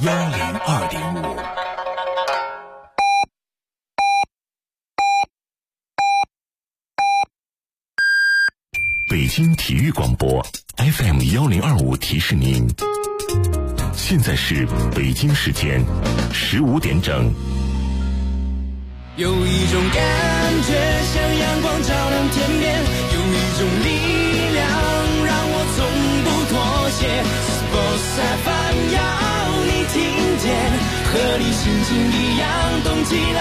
102.5。北京体育广播 FM 1025提示您，现在是北京时间15点整。 有一种感觉像阳光照亮天边，有一种力量让我从不妥协。Sports FM 要你听见，和你心情一样动起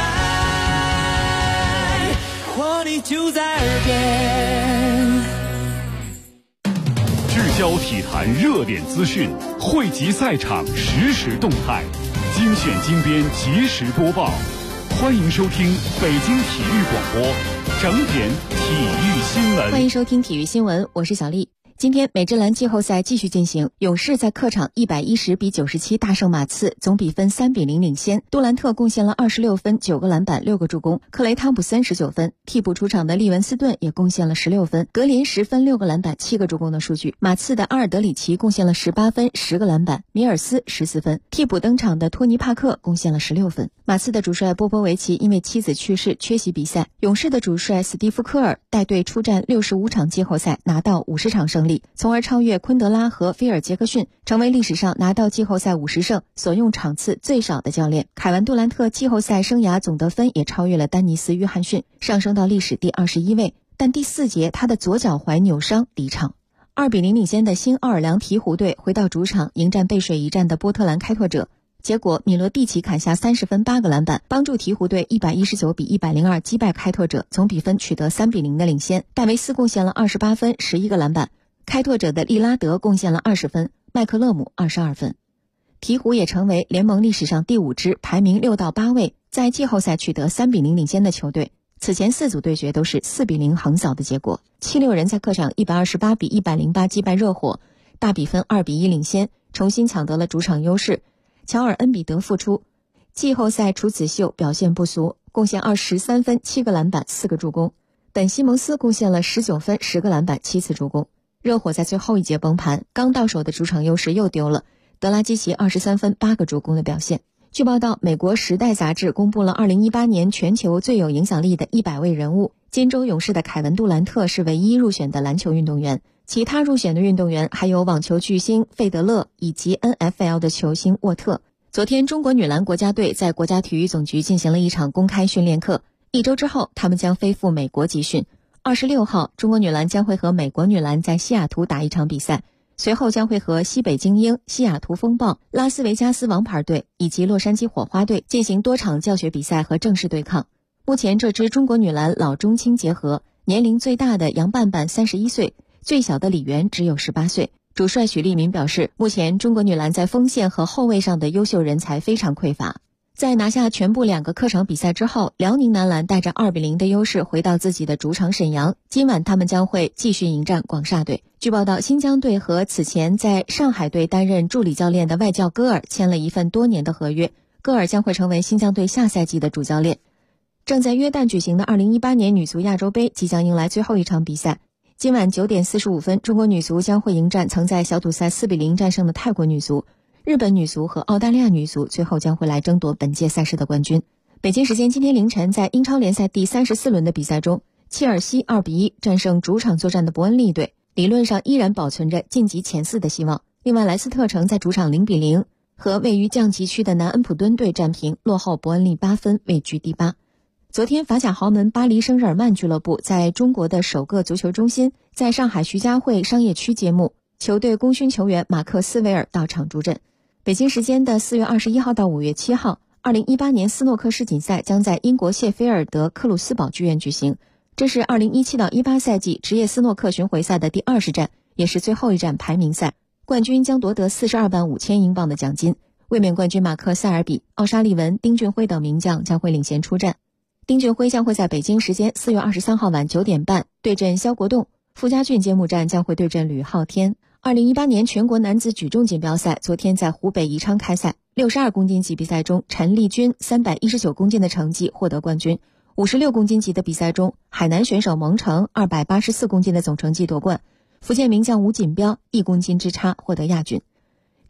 来，活力就在耳边。 聚焦体坛热点资讯，汇集赛场实时动态，精选精编及时播报。欢迎收听北京体育广播整点体育新闻。 欢迎收听体育新闻，我是小丽。今天美职篮季后赛继续进行，勇士在客场110-97大胜马刺，总比分3-0领先。杜兰特贡献了26分、9个篮板、6个助攻，克雷汤普森19分，替补出场的利文斯顿也贡献了16分，格林10分、6个篮板、7个助攻的数据。马刺的阿尔德里奇贡献了18分、10个篮板，米尔斯14分，替补登场的托尼帕克贡献了16分。马刺的主帅波波维奇因为妻子去世缺席比赛，勇士的主帅斯蒂夫科尔带队出战65场季后赛，拿到50场胜利，从而超越昆德拉和菲尔杰克逊，成为历史上拿到季后赛50胜、所用场次最少的教练。凯文杜兰特季后赛生涯总得分也超越了丹尼斯约翰逊，上升到历史第21位，但第4节他的左脚踝扭伤离场。2-0领先的新奥尔良鹈鹕队回到主场迎战背水一战的波特兰开拓者，结果米罗蒂奇砍下30分8个篮板，帮助鹈鹕队119-102击败开拓者，总比分取得3-0的领先。戴维斯贡献了28分11个篮板，开拓者的利拉德贡献了20分，麦克勒姆22分。鹈鹕也成为联盟历史上第5支排名6到8位在季后赛取得3-0领先的球队，此前4组对决都是4-0横扫的结果。76人在客场128-108击败热火，大比分2-1领先，重新抢得了主场优势。乔尔恩比德复出，季后赛处子秀表现不俗，贡献23分7个篮板4个助攻。本西蒙斯贡献了19分10个篮板7次助攻。热火在最后一节崩盘，刚到手的主场优势又丢了，德拉基奇23分8个助攻的表现。据报道，美国《时代》杂志公布了2018年全球最有影响力的100位人物，金州勇士的凯文杜兰特是唯一入选的篮球运动员，其他入选的运动员还有网球巨星费德勒以及 NFL 的球星沃特。昨天，中国女篮国家队在国家体育总局进行了一场公开训练课，1周之后他们将飞赴美国集训。26号，中国女篮将会和美国女篮在西雅图打一场比赛，随后将会和西北精英、西雅图风暴、拉斯维加斯王牌队以及洛杉矶火花队进行多场教学比赛和正式对抗。目前这支中国女篮老中青结合，年龄最大的杨半半31岁，最小的李媛只有18岁。主帅许利民表示，目前中国女篮在锋线和后卫上的优秀人才非常匮乏。在拿下全部2个客场比赛之后，辽宁男篮带着2-0的优势回到自己的主场沈阳，今晚他们将会继续迎战广厦队。据报道，新疆队和此前在上海队担任助理教练的外教戈尔签了一份多年的合约，戈尔将会成为新疆队下赛季的主教练。正在约旦举行的2018年女足亚洲杯即将迎来最后一场比赛，今晚9点45分，中国女足将会迎战曾在小组赛4-0战胜的泰国女足。日本女足和澳大利亚女足最后将会来争夺本届赛事的冠军。北京时间今天凌晨，在英超联赛第34轮的比赛中，切尔西2-1战胜主场作战的伯恩利队，理论上依然保存着晋级前4的希望。另外，莱斯特城在主场0-0和位于降级区的南安普敦队战平，落后伯恩利8分，位居第8。昨天，法甲豪门巴黎圣日耳曼俱乐部在中国的首个足球中心在上海徐家汇商业区揭幕，球队功勋球员马克斯韦尔到场助阵。北京时间的4月21号到5月7号，2018年斯诺克世锦赛将在英国谢菲尔德克鲁斯堡剧院举行。这是2017到18赛季职业斯诺克巡回赛的第20站，也是最后一站排名赛。冠军将夺得42万5千英镑的奖金。卫冕冠军马克·塞尔比、奥沙利文、丁俊晖等名将将会领衔出战。丁俊晖将会在北京时间4月23号晚9点半对阵肖国栋，傅家俊揭幕战将会对阵吕浩天。2018年全国男子举重锦标赛昨天在湖北宜昌开赛，62公斤级比赛中，陈丽君319公斤的成绩获得冠军；56公斤级的比赛中，海南选手蒙城284公斤的总成绩夺冠，福建名将吴锦标1公斤之差获得亚军。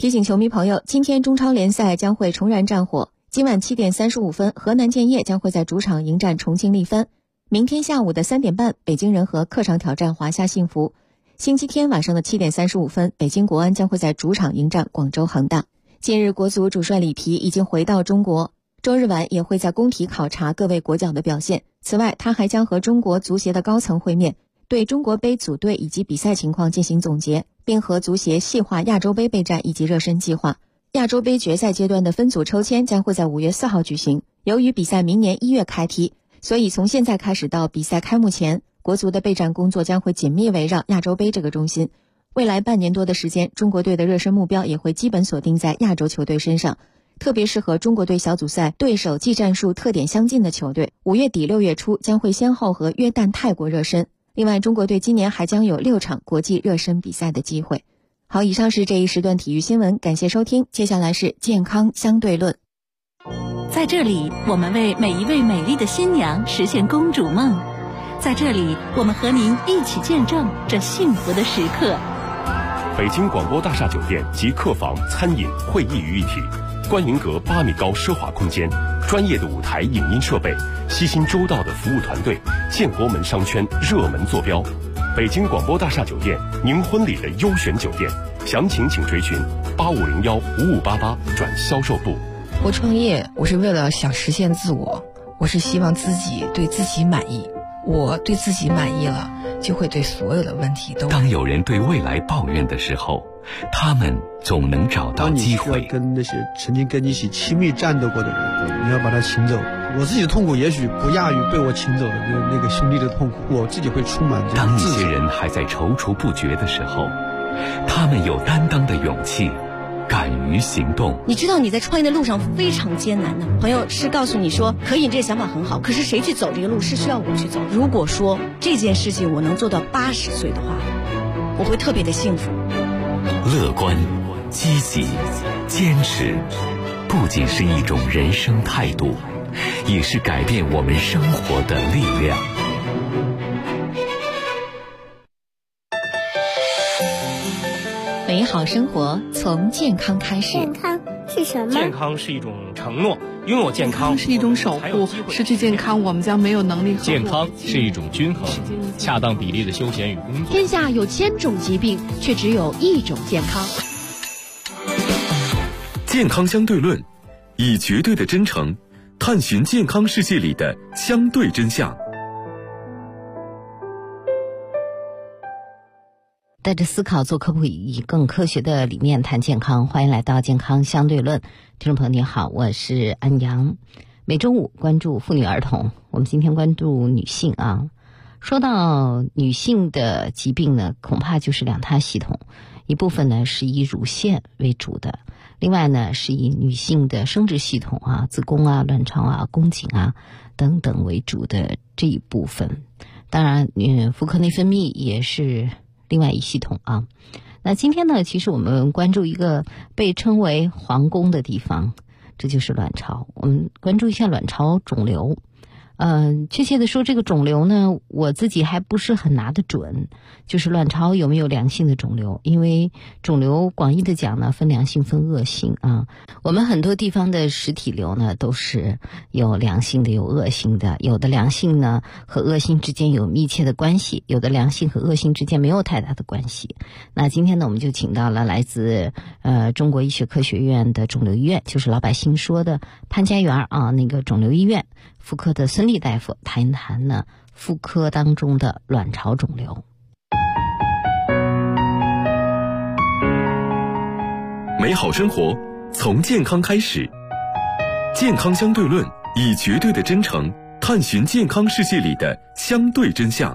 提醒球迷朋友，今天中超联赛将会重燃战火。今晚7点35分，河南建业将会在主场迎战重庆力帆。明天下午的3点半，北京人和客场挑战华夏幸福。星期天晚上的7点35分，北京国安将会在主场迎战广州恒大。近日，国足主帅里皮已经回到中国，周日晚也会在工体考察各位国脚的表现。此外，他还将和中国足协的高层会面，对中国杯组队以及比赛情况进行总结，并和足协细化亚洲杯备战以及热身计划。亚洲杯决赛阶段的分组抽签将会在5月4号举行。由于比赛明年1月开踢，所以从现在开始到比赛开幕前，国足的备战工作将会紧密围绕亚洲杯这个中心。未来半年多的时间，中国队的热身目标也会基本锁定在亚洲球队身上，特别是和中国队小组赛对手技战术特点相近的球队。5月底6月初将会先后和约旦、泰国热身。另外，中国队今年还将有6场国际热身比赛的机会。好，以上是这一时段体育新闻，感谢收听。接下来是健康相对论。 在这里，我们为每一位美丽的新娘实现公主梦。在这里，我们和您一起见证这幸福的时刻。 北京广播大厦酒店集客房、餐饮、会议于一体，观云阁8米高奢华空间，专业的舞台影音设备，悉心周到的服务团队，建国门商圈热门坐标。北京广播大厦酒店，您婚礼的优选酒店，详情请垂询85015588转销售部。 我创业，我是为了想实现自我，我是希望自己对自己满意。我对自己满意了，就会对所有的问题都。 当有人对未来抱怨的时候，他们总能找到机会。 当你需要跟那些曾经跟你一起亲密战斗过的人，你要把他请走。我自己的痛苦也许不亚于被我请走的那个兄弟的痛苦，我自己会充满这种当一些人还在踌躇不决的时候，他们有担当的勇气，敢于行动。 你知道你在创业的路上非常艰难的，朋友是告诉你说可以，你这个想法很好，可是谁去走这个路是需要我去走。如果说这件事情我能做到80岁的话，我会特别的幸福。 乐观、积极、坚持，不仅是一种人生态度，也是改变我们生活的力量。 美好生活从健康开始。 健康是什么？ 健康是一种承诺，拥有健康是一种守护，失去健康我们将没有能力。 健康是一种均衡，恰当比例的休闲与工作。 天下有1000种疾病，却只有1种健康。 健康相对论，以绝对的真诚探寻健康世界里的相对真相。 带着思考做科普，以更科学的理念谈健康。欢迎来到健康相对论，听众朋友你好，我是安阳。每周五关注妇女儿童，我们今天关注女性啊。说到女性的疾病呢，恐怕就是两塌系统，一部分呢是以乳腺为主的，另外呢是以女性的生殖系统啊、子宫啊、卵巢啊、宫颈啊等等为主的这一部分。当然妇科内分泌也是另外一系统啊。那今天呢，其实我们关注一个被称为皇宫的地方，这就是卵巢。我们关注一下卵巢肿瘤。确切的说，这个肿瘤呢，我自己还不是很拿得准，就是卵巢有没有良性的肿瘤，因为肿瘤广义的讲呢，分良性分恶性啊。我们很多地方的实体瘤呢，都是有良性的有恶性的，有的良性呢和恶性之间有密切的关系，有的良性和恶性之间没有太大的关系。那今天呢，我们就请到了来自中国医学科学院的肿瘤医院，就是老百姓说的潘家园啊，那个肿瘤医院妇科的孙俪大夫谈一谈呢妇科当中的卵巢肿瘤。 美好生活从健康开始，健康相对论，以绝对的真诚探寻健康世界里的相对真相。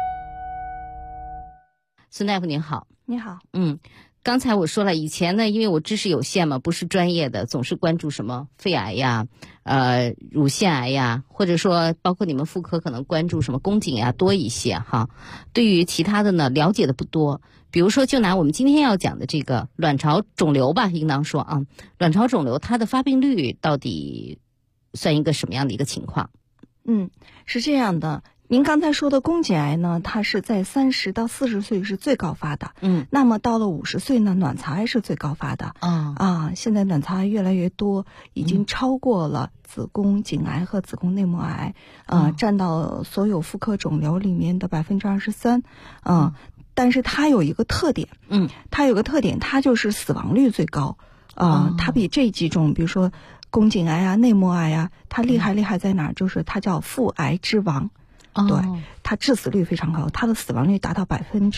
孙大夫您好。 你好。 刚才我说了，以前呢，因为我知识有限嘛，不是专业的，总是关注什么肺癌呀、乳腺癌呀，或者说包括你们妇科可能关注什么宫颈呀多一些哈。对于其他的呢，了解的不多。比如说，就拿我们今天要讲的这个卵巢肿瘤吧，应当说啊，卵巢肿瘤它的发病率到底算一个什么样的一个情况？ 是这样的。 您刚才说的宫颈癌呢，它是在30到40岁是最高发的。那么到了50岁呢，卵巢癌是最高发的。现在卵巢癌越来越多，已经超过了子宫颈癌和子宫内膜癌，占到所有妇科肿瘤里面的23%。但是它有一个特点，它就是死亡率最高。它比这几种，比如说宫颈癌啊、内膜癌啊，它厉害在哪儿？就是它叫妇癌之王。对，它致死率非常高，它的死亡率达到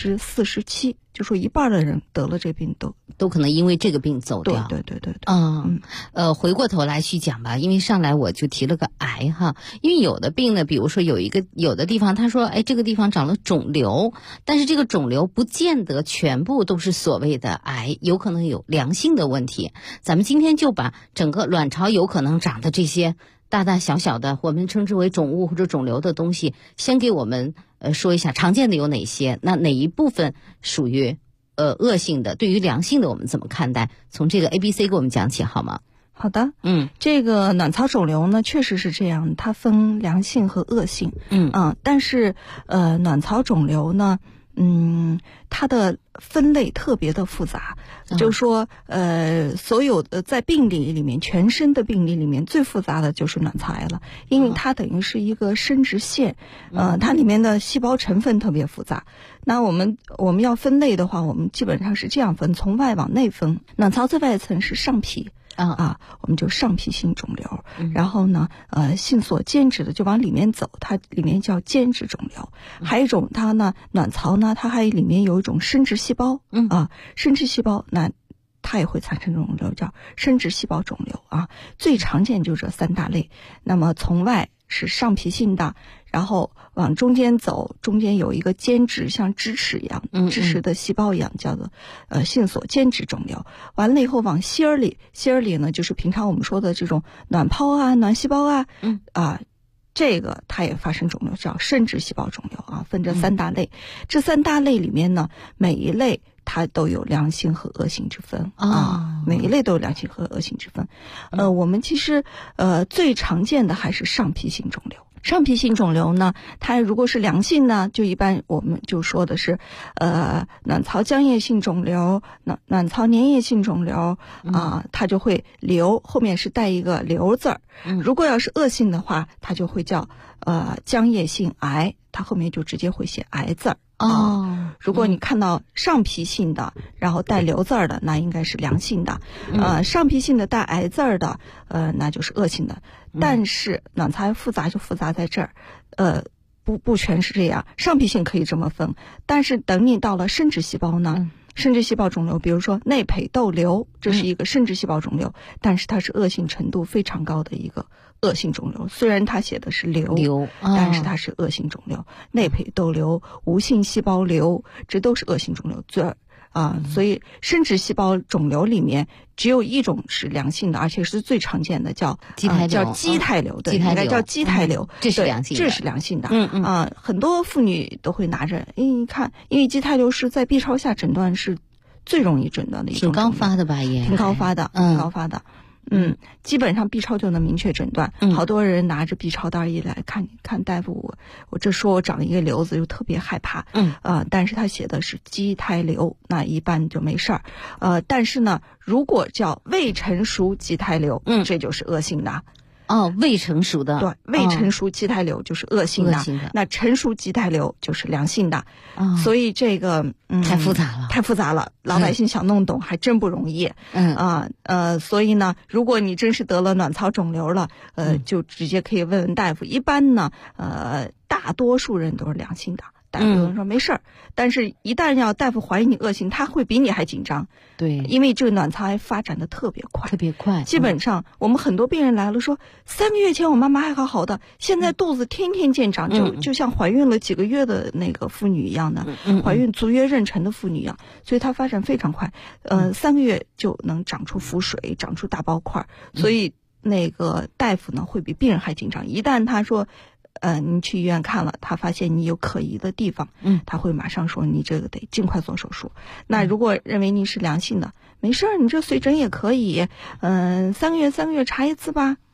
47%，就说一半的人得了这病都可能因为这个病走掉。 对。 回过头来去讲吧，因为上来我就提了个癌哈，因为有的病呢，比如说有的地方他说，这个地方长了肿瘤，但是这个肿瘤不见得全部都是所谓的癌，有可能有良性的问题。咱们今天就把整个卵巢有可能长的这些大大小小的我们称之为肿物或者肿瘤的东西，先给我们说一下常见的有哪些，那哪一部分属于恶性的，对于良性的我们怎么看待？从这个 ABC 给我们讲起好吗？ 好的，这个卵巢肿瘤呢，确实是这样，它分良性和恶性。但是卵巢肿瘤呢，它的分类特别的复杂，就是说所有的在病理里面，全身的病理里面最复杂的就是卵巢癌了，因为它等于是一个生殖腺，它里面的细胞成分特别复杂。那我们要分类的话，我们基本上是这样分，从外往内分。卵巢最外层是上皮。我们就上皮性肿瘤，然后呢，性所间质的就往里面走，它里面叫间质肿瘤。还有一种，它呢，卵巢呢，它还里面有一种生殖细胞，生殖细胞那它也会产生肿瘤，叫生殖细胞肿瘤啊。最常见就这3大类。那么从外是上皮性的，然后往中间走，中间有一个间质，像支齿一样，支齿的细胞一样，叫做性所间质肿瘤。完了以后往心儿里呢，就是平常我们说的这种卵泡啊、卵细胞啊，这个它也发生肿瘤，叫生殖细胞肿瘤啊。分这3大类，这3大类里面呢，每一类它都有良性和恶性之分每一类都有良性和恶性之分。我们其实最常见的还是上皮性肿瘤。上皮性肿瘤呢，它如果是良性呢，就一般我们就说的是卵巢浆液性肿瘤、卵巢粘液性肿瘤它就会瘤，后面是带一个瘤字儿。如果要是恶性的话，它就会叫浆液性癌，它后面就直接会写癌字儿。如果你看到上皮性的，然后带瘤字儿的，那应该是良性的。上皮性的带癌字儿的，那就是恶性的。但是卵巢癌复杂就复杂在这儿，不全是这样。上皮性可以这么分，但是等你到了生殖细胞呢，生殖细胞肿瘤，比如说内胚窦瘤，这是一个生殖细胞肿瘤，但是它是恶性程度非常高的一个恶性肿瘤。虽然它写的是瘤，但是它是恶性肿瘤。内胚窦瘤、无性细胞瘤，这都是恶性肿瘤。所以生殖细胞肿瘤里面只有一种是良性的，而且是最常见的，叫基态瘤，对，应该叫基态瘤， 这是良性的， 这是良性的。很多妇女都会拿着，你看，因为基态瘤是在 B 超下诊断是最容易诊断的一种， 挺高发的吧？也挺高发的，挺高发的。基本上 B 超就能明确诊断。好多人拿着 B 超单一来看大夫，我这说我长一个瘤子就特别害怕。但是他写的是基态瘤，那一般就没事儿。但是呢，如果叫未成熟基态瘤，这就是恶性的。 未成熟的， 对，未成熟基态瘤就是恶性的，那成熟基态瘤就是良性的。所以这个太复杂了， 老百姓想弄懂还真不容易。所以呢，如果你真是得了卵巢肿瘤了，就直接可以问问大夫。一般呢，大多数人都是良性的。大夫有人说没事儿，但是一旦要大夫怀疑你恶性，他会比你还紧张。 对， 因为这个卵巢癌发展的特别快。基本上我们很多病人来了说，3个月前我妈妈还好的，现在肚子天天见长，就像怀孕了几个月的那个妇女一样的，怀孕足月妊娠的妇女一样，所以它发展非常快。3个月就能长出腹水，长出大包块，所以那个大夫呢会比病人还紧张。一旦他说你去医院看了，他发现你有可疑的地方，他会马上说你这个得尽快做手术。那如果认为你是良性的，没事儿，你这随诊也可以，3个月查一次吧。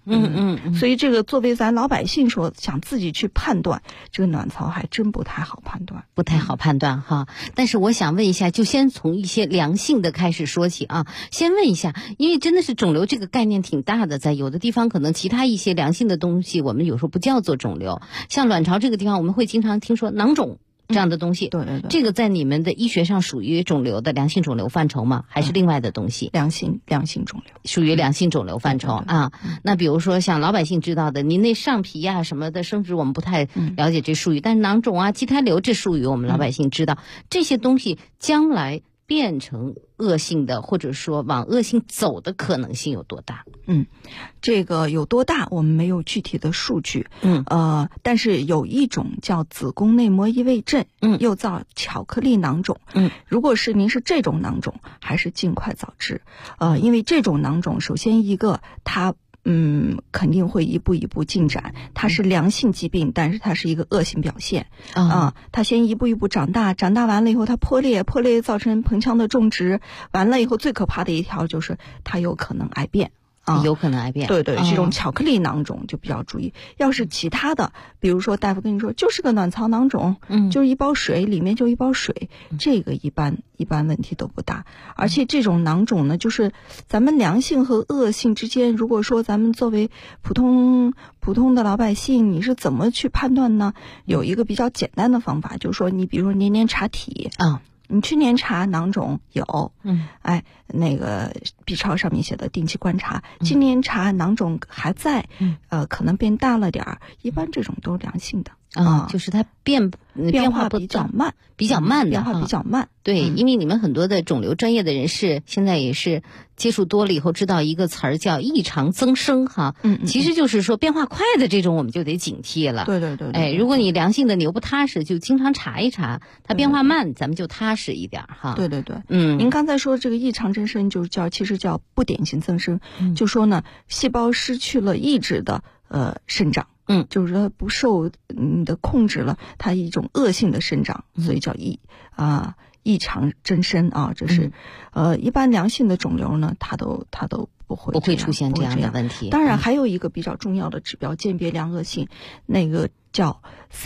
所以这个作为咱老百姓说想自己去判断这个卵巢还真不太好判断， 不太好判断哈。但是我想问一下，就先从一些良性的开始说起啊。先问一下，因为真的是肿瘤这个概念挺大的，在有的地方可能其他一些良性的东西我们有时候不叫做肿瘤，像卵巢这个地方我们会经常听说囊肿这样的东西， 对， 这个在你们的医学上属于肿瘤的良性肿瘤范畴吗？还是另外的东西？ 良性肿瘤属于良性肿瘤范畴啊。那比如说像老百姓知道的，您那上皮呀什么的生殖我们不太了解这术语，但是囊肿啊、畸胎瘤这术语我们老百姓知道，这些东西将来变成恶性的，或者说往恶性走的可能性有多大？ 这个有多大我们没有具体的数据，但是有一种叫子宫内膜异位症，又叫巧克力囊肿，如果是您是这种囊肿，还是尽快早治，因为这种囊肿首先一个它肯定会一步一步进展，它是良性疾病，但是它是一个恶性表现它先一步一步长大完了以后它破裂造成盆腔的种植，完了以后最可怕的一条就是它有可能癌变。 有可能癌变， 对，这种巧克力囊肿就比较注意。要是其他的，比如说大夫跟你说就是个卵巢囊肿，就是一包水，里面就一包水，这个一般问题都不大。而且这种囊肿呢，就是咱们良性和恶性之间，如果说咱们作为普通的老百姓，你是怎么去判断呢？有一个比较简单的方法，就是说你比如说年查体你去年查囊肿有，那个 B 超上面写的定期观察，今年查囊肿还在，可能变大了点儿，一般这种都是良性的就是它变化比较慢， 的变化比较慢。 对，因为你们很多的肿瘤专业的人士现在也是接触多了以后知道一个词儿叫异常增生哈，其实就是说变化快的这种我们就得警惕了。 对， 如果你良性的你又不踏实，就经常查一查，它变化慢，咱们就踏实一点哈。 对，您刚才说这个异常增生就其实叫不典型增生，就说呢细胞失去了抑制的生长。就是说不受你的控制了，它一种恶性的生长，所以叫异常增生这是一般良性的肿瘤呢，它都不会出现这样的问题。 当然还有一个比较重要的指标，鉴别良恶性，那个叫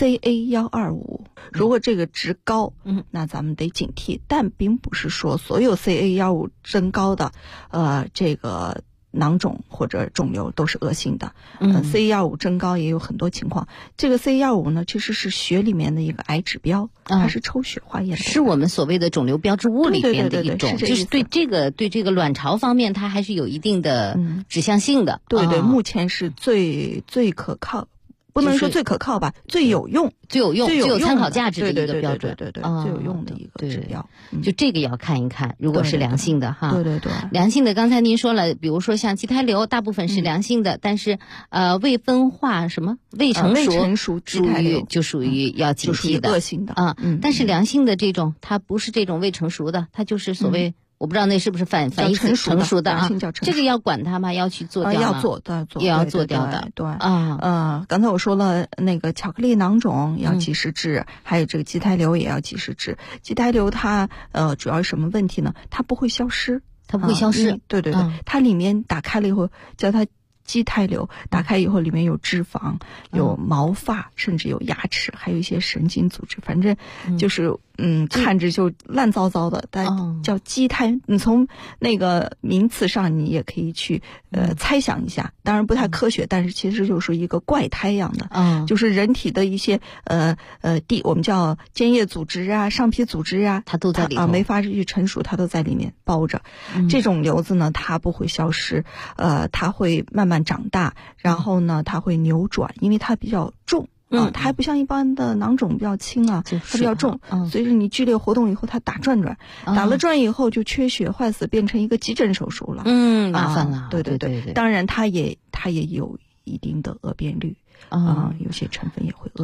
CA125，如果这个值高，那咱们得警惕，但并不是说所有 CA125增高的这个囊肿或者肿瘤都是恶性的，CA125增高也有很多情况。这个 CA125呢，其实是血里面的一个癌指标，它是抽血化验的， 是我们所谓的肿瘤标志物里边的一种，就是对这个卵巢方面，它还是有一定的指向性的。 对，目前是最可靠。不能说最可靠吧，最有用、 最有参考价值的一个标准， 对，最有用的一个指标。 就这个要看一看，如果是良性的哈， 对， 良性的，刚才您说了，比如说像畸胎瘤，大部分是良性的，但是未分化未成熟畸胎瘤就属于要警惕的， 恶性的但是良性的这种，它不是这种未成熟的，它就是所谓。我不知道那是不是反义词成熟的这个要管它吗？要去做掉吗？ 要做的， 也要做掉的。 对刚才我说了，那个巧克力囊肿要及时治，还有这个畸胎瘤也要及时治。畸胎瘤它主要是什么问题呢？它不会消失，对，它里面打开了以后，叫它畸胎瘤，打开以后里面有脂肪、有毛发，甚至有牙齿，还有一些神经组织，反正就是看着就烂糟糟的，但叫畸胎。你从那个名词上，你也可以去猜想一下，当然不太科学，但是其实就是一个怪胎一样的，就是人体的一些我们叫间叶组织啊、上皮组织啊， 它都在里头没法去成熟，它都在里面包着。这种瘤子呢，它不会消失，它会慢慢长大，然后呢，它会扭转，因为它比较重。它还不像一般的囊肿比较轻它比较重，随着你剧烈活动以后，它打转，打了转以后就缺血坏死，变成一个急诊手术了， 麻烦了。 对，当然它也有一定的恶变率有些成分也会恶变。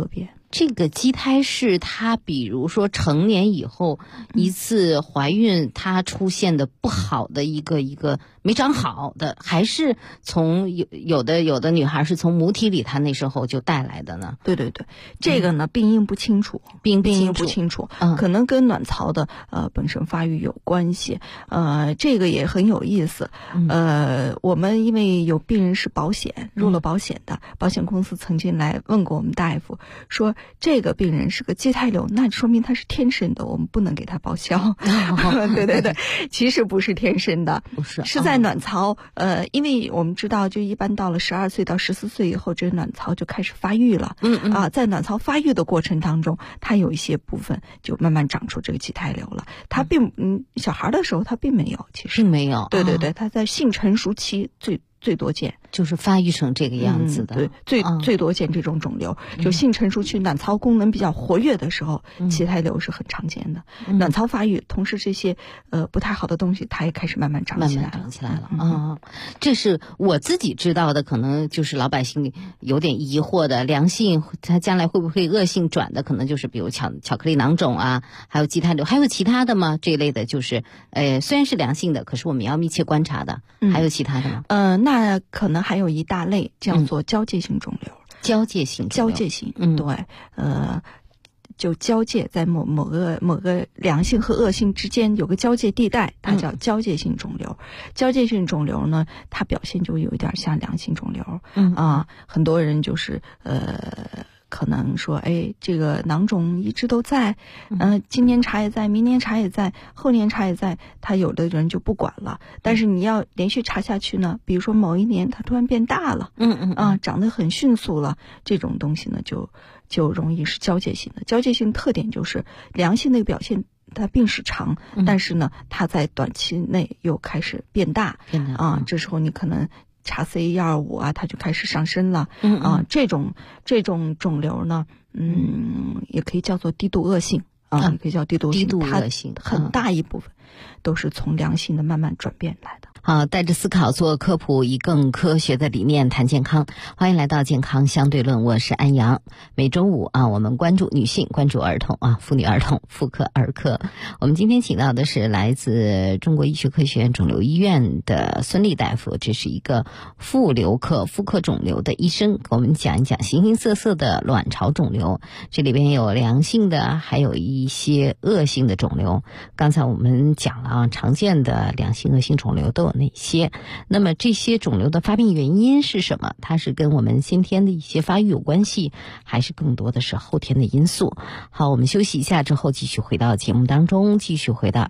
这个畸胎是她比如说成年以后一次怀孕，她出现的不好的一个没长好的，还是从有的女孩是从母体里她那时候就带来的呢？ 对，这个呢病因不清楚，病因不清楚，可能跟卵巢的本身发育有关系。这个也很有意思。我们因为有病人是保险入了保险的，保险公司曾经来问过我们大夫，说这个病人是个畸胎瘤，那说明他是天生的，我们不能给他报销。对，其实不是天生的， 不是， 是在卵巢。因为我们知道，就一般到了12岁到14岁以后，这卵巢就开始发育了。在卵巢发育的过程当中，它有一些部分就慢慢长出这个畸胎瘤了。它小孩的时候它并没有，其实并没有。 对，它在性成熟期最多见， 就是发育成这个样子的。 对，最多见这种肿瘤，就性成熟期卵巢功能比较活跃的时候，畸胎瘤是很常见的。卵巢发育，同时这些不太好的东西，它也开始慢慢长起来了。 这是我自己知道的，可能就是老百姓有点疑惑的，良性它将来会不会恶性转的，可能就是比如巧克力囊肿啊，还有畸胎瘤，还有其他的吗？这一类的就是虽然是良性的，可是我们要密切观察的。还有其他的吗？ 那可能还有一大类叫做交界性肿瘤。交界性，对，就交界在某个良性和恶性之间有个交界地带，它叫交界性肿瘤。交界性肿瘤呢，它表现就有一点像良性肿瘤。很多人就是可能说，这个囊肿一直都在，今年查也在，明年查也在，后年查也在，他有的人就不管了。但是你要连续查下去呢，比如说某一年它突然变大了，长得很迅速了，这种东西呢就容易是交界性的。交界性特点就是良性的表现，它病史长，但是呢，它在短期内又开始变大，这时候你可能查 CA125啊，它就开始上升了。这种肿瘤呢，也可以叫做低度恶性也可以叫低度恶性，它很大一部分都是从良性的慢慢转变来的。 好，带着思考做科普，以更科学的理念谈健康。欢迎来到健康相对论，我是安阳。每周五我们关注女性，关注儿童妇女儿童妇科儿科。我们今天请到的是来自中国医学科学院肿瘤医院的孙俪大夫，这是一个妇瘤科妇科肿瘤的医生，给我们讲一讲形形色色的卵巢肿瘤。这里边有良性的，还有一些恶性的肿瘤。刚才我们讲了常见的良性恶性肿瘤都有哪些？那么这些肿瘤的发病原因是什么？它是跟我们先天的一些发育有关系，还是更多的是后天的因素？好，我们休息一下之后继续回到节目当中，继续回到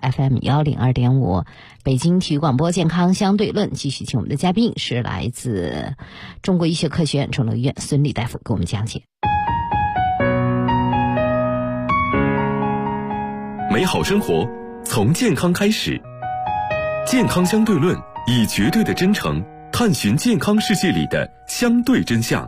FM102.5 北京体育广播健康相对论，继续请我们的嘉宾是来自中国医学科学院肿瘤医院孙俪大夫给我们讲解。 美好生活从健康开始，健康相对论以绝对的真诚探寻健康世界里的相对真相。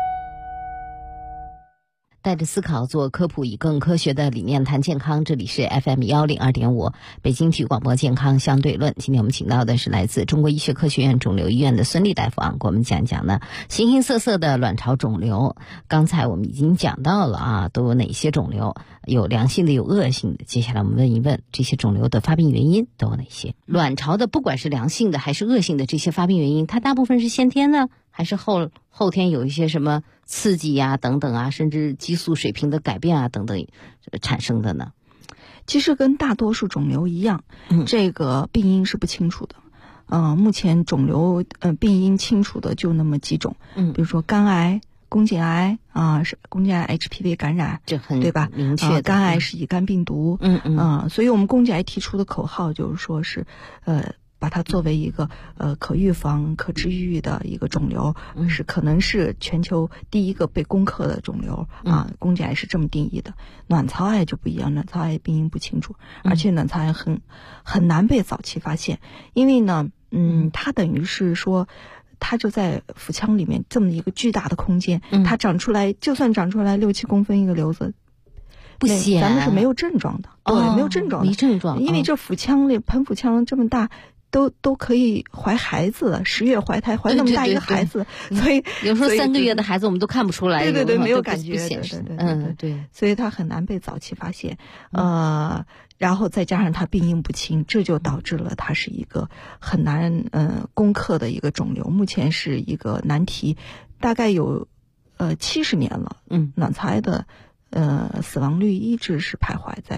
带着思考做科普，以更科学的理念谈健康。这里是 FM102.5 北京体育广播健康相对论。今天我们请到的是来自中国医学科学院肿瘤医院的孙俪大夫给我们讲讲呢形形色色的卵巢肿瘤。刚才我们已经讲到了都有哪些肿瘤，有良性的，有恶性的。接下来我们问一问这些肿瘤的发病原因都有哪些？卵巢的不管是良性的还是恶性的这些发病原因，它大部分是先天的，还是后天有一些什么刺激等等甚至激素水平的改变等等产生的呢？ 其实跟大多数肿瘤一样，这个病因是不清楚的。目前肿瘤病因清楚的就那么几种，比如说肝癌、宫颈癌是宫颈癌 HPV 感染， 这很对吧？ 明确的。 肝癌是乙肝病毒，所以我们宫颈癌提出的口号就是说是把它作为一个可预防可治愈的一个肿瘤，是可能是全球第一个被攻克的肿瘤宫颈癌是这么定义的。卵巢癌就不一样，卵巢癌病因不清楚，而且卵巢癌很难被早期发现，因为呢它等于是说它就在腹腔里面这么一个巨大的空间，它长出来就算长出来6-7公分一个瘤子不显， 咱们是没有症状的，对，没有症状的， 没症状， 因为这腹腔里盆腹腔这么大， 都可以怀孩子了，10月怀胎，怀那么大一个孩子，所以有时候3个月的孩子我们都看不出来， 对，没有感觉， 对， 所以他很难被早期发现，然后再加上他病因不清，这就导致了它是一个很难攻克的一个肿瘤，目前是一个难题，大概有70年了，卵巢癌的死亡率一直是徘徊在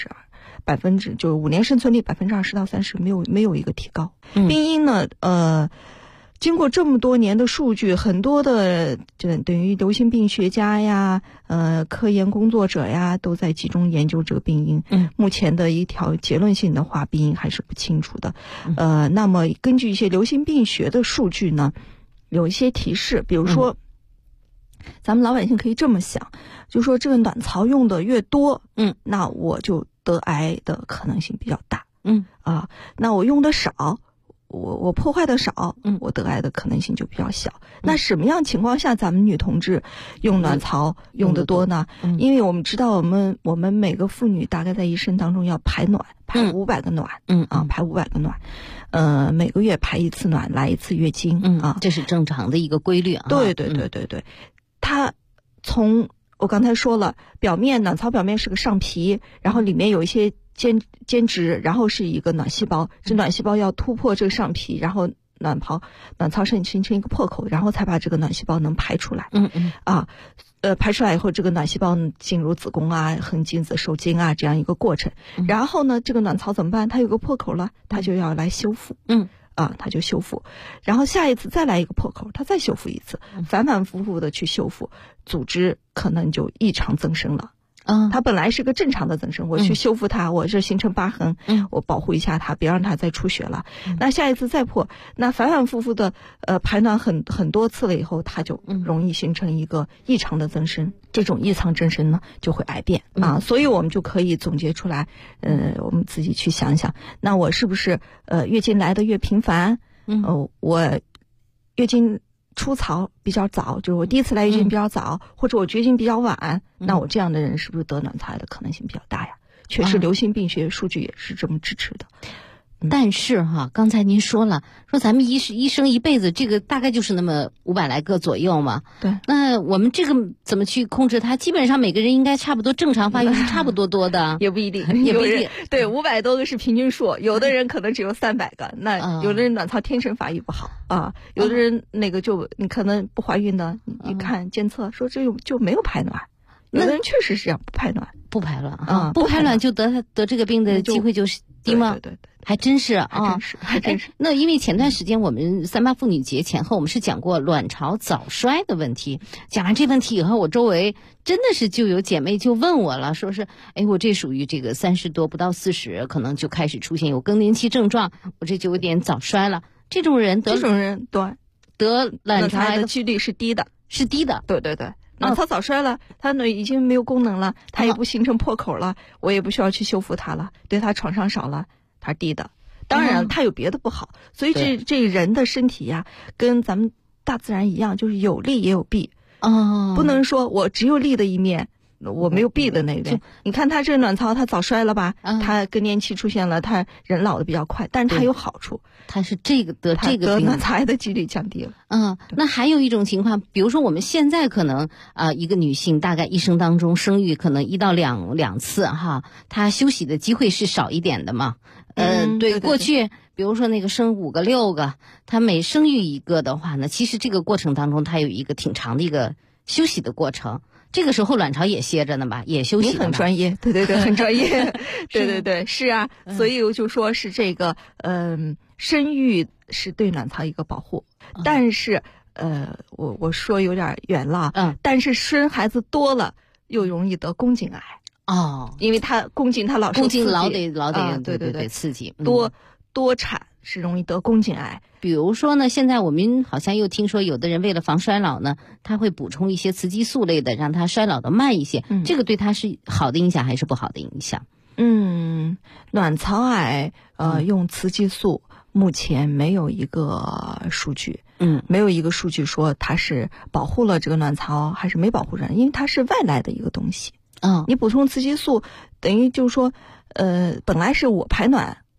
2%，就5年生存率20%到30%，没有一个提高。病因呢，经过这么多年的数据，很多的等于流行病学家呀、科研工作者呀，都在集中研究这个病因。目前的一条结论性的话，病因还是不清楚的。那么根据一些流行病学的数据呢，有一些提示，比如说，咱们老百姓可以这么想，就说这个卵巢用的越多，那我就得癌的可能性比较大。那我用的少。我破坏的少，我得癌的可能性就比较小。那什么样情况下咱们女同志用卵巢用的多呢？因为我们知道我们每个妇女大概在一生当中要排卵，排500个卵，排500个卵，每个月排一次卵，来一次月经， 这是正常的一个规律啊。 对，它从我刚才说了，卵巢表面是个上皮，然后里面有一些间质，然后是一个卵细胞，这卵细胞要突破这个上皮，然后卵巢形成一个破口，然后才把这个卵细胞能排出来。排出来以后，这个卵细胞进入子宫啊、横精子、受精啊这样一个过程。然后呢，这个卵巢怎么办？它有个破口了，它就要来修复。它就修复，然后下一次再来一个破口，它再修复一次，反反复复的去修复，组织可能就异常增生了。它本来是个正常的增生，我去修复它，我这形成疤痕，我保护一下它，别让它再出血了。那下一次再破，那反反复复的排卵很多次了以后，它就容易形成一个异常的增生。这种异常增生呢，就会癌变所以我们就可以总结出来，我们自己去想想，那我是不是月经来的越频繁，我月经初潮比较早，就是我第一次来月经比较早，或者我绝经比较晚，那我这样的人是不是得卵巢癌的可能性比较大呀？确实，流行病学数据也是这么支持的。 但是刚才您说了，说咱们一生一辈子，这个大概就是那么500来个左右嘛。 对。 那我们这个怎么去控制它？基本上每个人应该差不多正常发育是差不多的。 也不一定，也不一定。对，500多个是平均数，有的人可能只有300个。那有的人卵巢天生发育不好有的人那个你可能不怀孕的，你一看监测说这就没有排卵。有的人确实是这样，不排卵不排卵就得这个病的机会就是低吗？ 对， 还真是还真是。 那因为前段时间我们3·8妇女节前后，我们是讲过卵巢早衰的问题。讲完这问题以后，我周围真的是就有姐妹就问我了，说是我这属于这个30多不到40，可能就开始出现有更年期症状，我这就有点早衰了。这种人对得卵巢癌的几率是低的，对。卵巢早衰了，它已经没有功能了，它也不形成破口了，我也不需要去修复它了，对它创伤少了，它是低的。当然它有别的不好，所以这人的身体呀，跟咱们大自然一样，就是有利也有弊。不能说我只有利的一面，我没有弊的那边。你看它这卵巢它早衰了吧，它更年期出现了，它人老的比较快，但是它有好处， 它是这个得卵巢癌的几率降低了。 那还有一种情况，比如说我们现在可能一个女性大概一生当中生育可能1到2次她休息的机会是少一点的嘛。对，过去比如说那个生5个6个，她每生育一个的话呢，其实这个过程当中她有一个挺长的一个休息的过程。这个时候卵巢也歇着呢吧，也休息呢吧。 你很专业，对，很专业。对，是啊。所以我就说是这个生育是对卵巢一个保护，但是我说有点远了。但是生孩子多了又容易得宫颈癌。因为它宫颈它老受刺激， 老得对刺激。 多产是容易得宫颈癌。 比如说呢，现在我们好像又听说有的人为了防衰老呢，他会补充一些雌激素类的，让他衰老的慢一些。这个对他是好的影响还是不好的影响？ 卵巢癌用雌激素目前没有一个数据，没有一个数据说它是保护了这个卵巢还是没保护上，因为它是外来的一个东西。你补充雌激素等于就是说本来是我排卵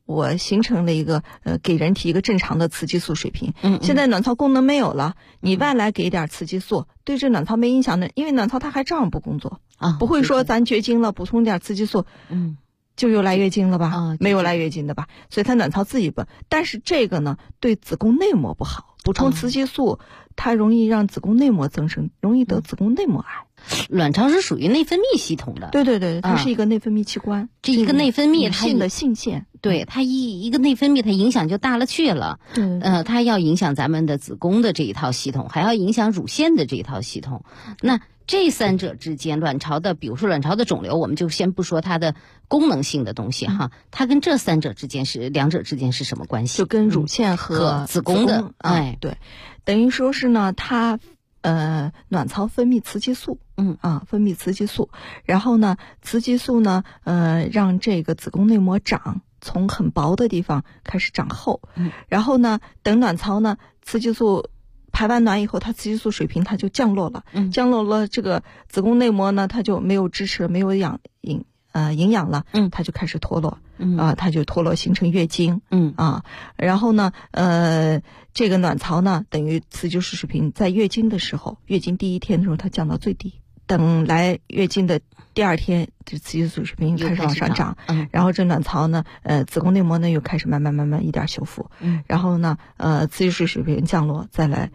我形成了一个给人体一个正常的雌激素水平。现在卵巢功能没有了，你外来给点雌激素，对这卵巢没影响的，因为卵巢它还照样不工作不会说咱绝经了补充点雌激素，就又来月经了吧？没有来月经的吧？所以它卵巢自己不，但是这个呢，对子宫内膜不好。补充雌激素，它容易让子宫内膜增生，容易得子宫内膜癌。 卵巢是属于内分泌系统的， 对，它是一个内分泌器官。 这一个内分泌，它性的性腺， 对它一个内分泌，它影响就大了去了。它要影响咱们的子宫的这一套系统，还要影响乳腺的这一套系统。那这三者之间，卵巢的，比如说卵巢的肿瘤，我们就先不说它的功能性的东西哈，它跟这两者之间是什么关系？ 就跟乳腺和子宫的， 对，等于说是呢，它卵巢分泌雌激素，分泌雌激素，然后呢，雌激素呢，让这个子宫内膜从很薄的地方开始长厚，然后呢，等卵巢呢，雌激素排完卵以后，它雌激素水平它就降落了，降落了，这个子宫内膜呢，它就没有支持，没有营养了，它就开始脱落，它就脱落形成月经，然后呢，这个卵巢呢，等于雌激素水平在月经的时候，月经第一天的时候它降到最低，等来月经的第二天，这雌激素水平开始往上涨，然后这卵巢呢，子宫内膜呢又开始慢慢一点修复，然后呢，雌激素水平降落，再来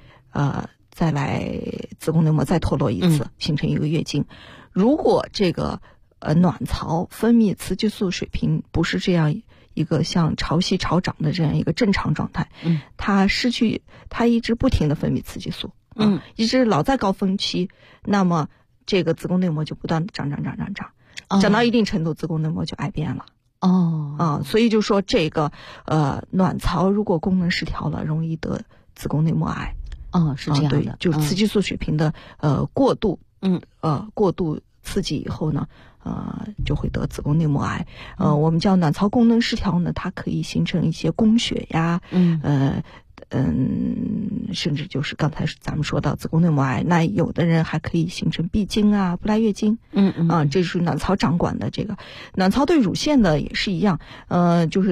子宫内膜再脱落一次，形成一个月经。如果这个卵巢分泌雌激素水平不是这样一个像潮汐潮涨的这样一个正常状态，它一直不停的分泌雌激素，一直老在高峰期，那么这个子宫内膜就不断的长到一定程度，子宫内膜就癌变了。所以就说这个卵巢如果功能失调了，容易得子宫内膜癌。 是这样的， 对，就是雌激素水平的过度刺激以后呢，就会得子宫内膜癌。我们叫卵巢功能失调呢，它可以形成一些宫血呀，甚至就是刚才咱们说到子宫内膜癌，那有的人还可以形成闭经啊、不来月经。这是卵巢掌管的这个。卵巢对乳腺的也是一样，就是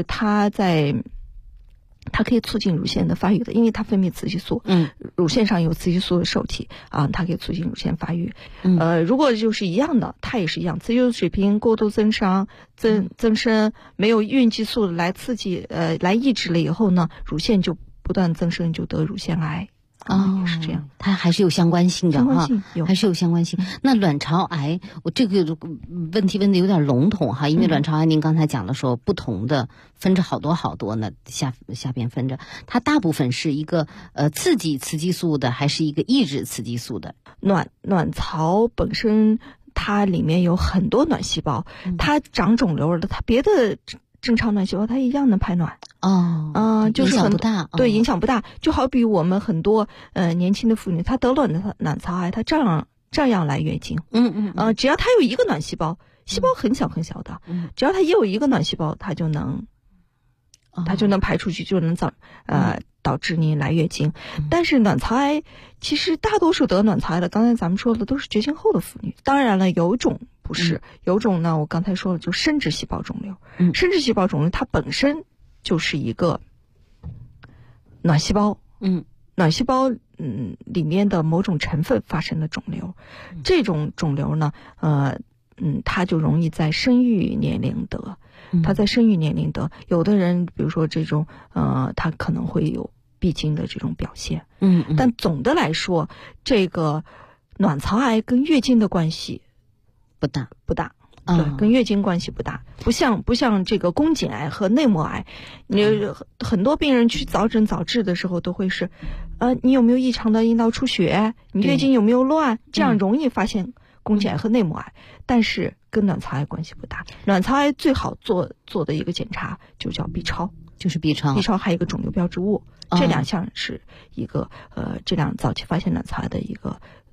它可以促进乳腺的发育的，因为它分泌雌激素，乳腺上有雌激素的受体它可以促进乳腺发育。如果就是一样的，它也是一样，雌激素水平过度增生，没有孕激素来刺激来抑制了以后呢，乳腺就不断增生，就得乳腺癌。也是这样， 它还是有相关性的哈，还是有相关性。那卵巢癌，我这个问题问的有点笼统哈，因为卵巢癌您刚才讲了说不同的分着好多呢，下边分着，它大部分是一个刺激雌激素的，还是一个抑制雌激素的？ 卵巢本身它里面有很多卵细胞，它长肿瘤的，它别的正常卵细胞它一样能排卵。就是影响不大。 对，影响不大。就好比我们很多年轻的妇女，她得了卵巢癌，她照样来月经。只要她有一个卵细胞很小很小的，只要她也有一个卵细胞，她就能排出去，就能导致你来月经。但是卵巢癌其实大多数得卵巢癌的，刚才咱们说的都是绝经后的妇女。当然了，有种不是，有种呢，我刚才说了，就生殖细胞肿瘤。生殖细胞肿瘤它本身就是一个卵细胞，卵细胞里面的某种成分发生的肿瘤。这种肿瘤呢，它就容易在生育年龄得。有的人比如说这种他可能会有闭经的这种表现。但总的来说，这个卵巢癌跟月经的关系不大。对，跟月经关系不大，不像这个宫颈癌和内膜癌，你很多病人去早诊早治的时候都会是，你有没有异常的阴道出血？你月经有没有乱？这样容易发现宫颈癌和内膜癌，但是跟卵巢癌关系不大。卵巢癌最好做的一个检查就叫 B 超， 就是 B 超还有一个肿瘤标志物，这两项是一个这两早期发现卵巢癌的一个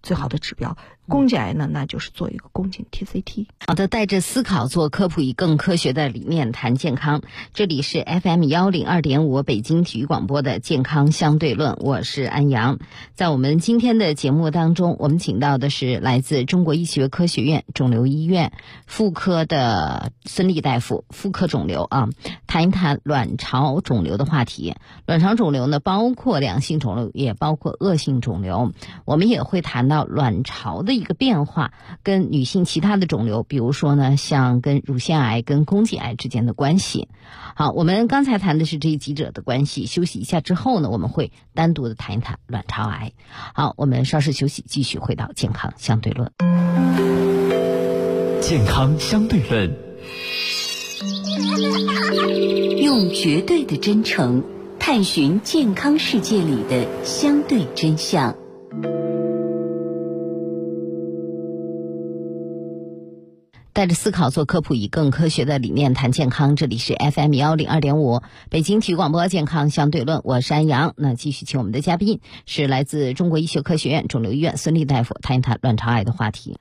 最好的指标。宫颈癌呢，那就是做一个宫颈 TCT。 好的，带着思考做科普，以更科学的理念谈健康。这里是 FM102.5 北京体育广播的健康相对论，我是安阳。在我们今天的节目当中，我们请到的是来自中国医学科学院肿瘤医院妇科的孙俪大夫，妇科肿瘤谈一谈卵巢肿瘤的话题。卵巢肿瘤呢，包括良性肿瘤，也包括恶性肿瘤。我们也会谈到卵巢的一个变化跟女性其他的肿瘤，比如说呢，像跟乳腺癌跟宫颈癌之间的关系。好，我们刚才谈的是这几者的关系，休息一下之后呢，我们会单独的谈一谈卵巢癌。好，我们稍事休息，继续回到健康相对论。 健康相对论， 用绝对的真诚探寻健康世界里的相对真相。 带着思考做科普，以更科学的理念谈健康。这里是 FM102.5 北京体育广播健康相对论，我是安阳。那继续请我们的嘉宾是来自中国医学科学院肿瘤医院孙俪大夫，谈一谈卵巢癌的话题。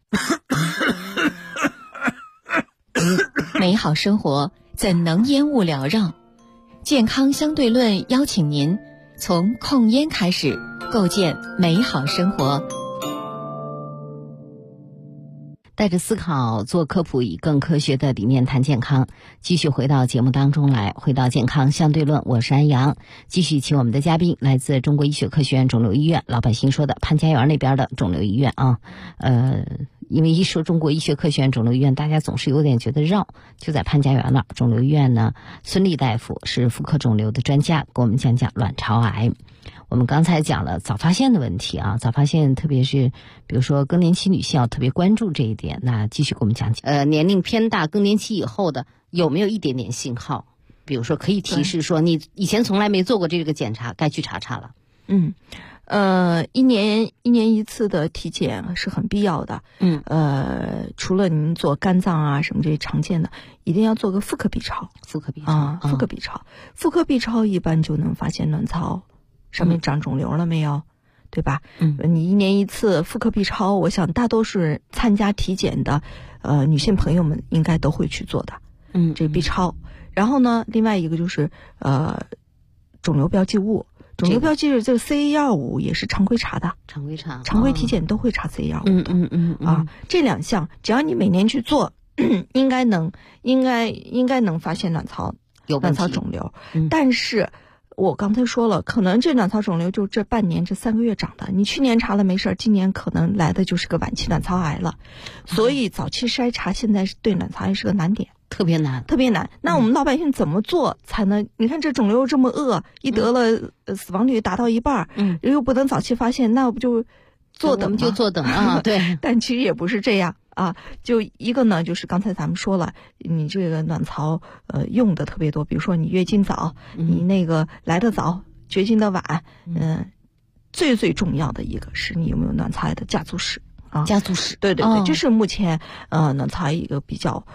美好生活怎能烟雾缭绕？健康相对论邀请您从控烟开始，构建美好生活。 带着思考做科普，以更科学的理念谈健康。继续回到节目当中来，回到健康相对论，我是安阳。继续请我们的嘉宾来自中国医学科学院肿瘤医院，老百姓说的潘家园那边的肿瘤医院因为一说中国医学科学院肿瘤医院，大家总是有点觉得绕，就在潘家园那儿。肿瘤医院呢，孙俪大夫是妇科肿瘤的专家，给我们讲讲卵巢癌。我们刚才讲了早发现的问题早发现特别是比如说更年期女性要特别关注这一点。那继续给我们讲年龄偏大更年期以后的有没有一点点信号，比如说可以提示说你以前从来没做过这个检查，该去查查了。 一年一次的体检是很必要的。除了您做肝脏什么这些常见的，一定要做个妇科 B 超。妇科 B 超一般就能发现卵巢上面长肿瘤了没有，对吧？你一年一次妇科 B 超，我想大多数人参加体检的女性朋友们应该都会去做的。这 B 超。然后呢，另外一个就是肿瘤标记物。肿瘤标记物这个 CA125也是常规查的，常规体检都会查 CA125 的。这两项只要你每年去做，应该能发现卵巢肿瘤。但是我刚才说了，可能这卵巢肿瘤就这半年这3个月长的，你去年查了没事，今年可能来的就是个晚期卵巢癌了。所以早期筛查现在是对卵巢癌是个难点。特别难。那我们老百姓怎么做才能？你看这肿瘤这么恶，一得了死亡率达到1半，又不能早期发现，那不就坐等吗？就坐等对。但其实也不是这样就一个呢，就是刚才咱们说了，你这个卵巢用的特别多，比如说你月经早，你那个来得早，绝经的晚，最重要的一个是你有没有卵巢癌的家族史。家族史，对，这是目前卵巢癌一个比较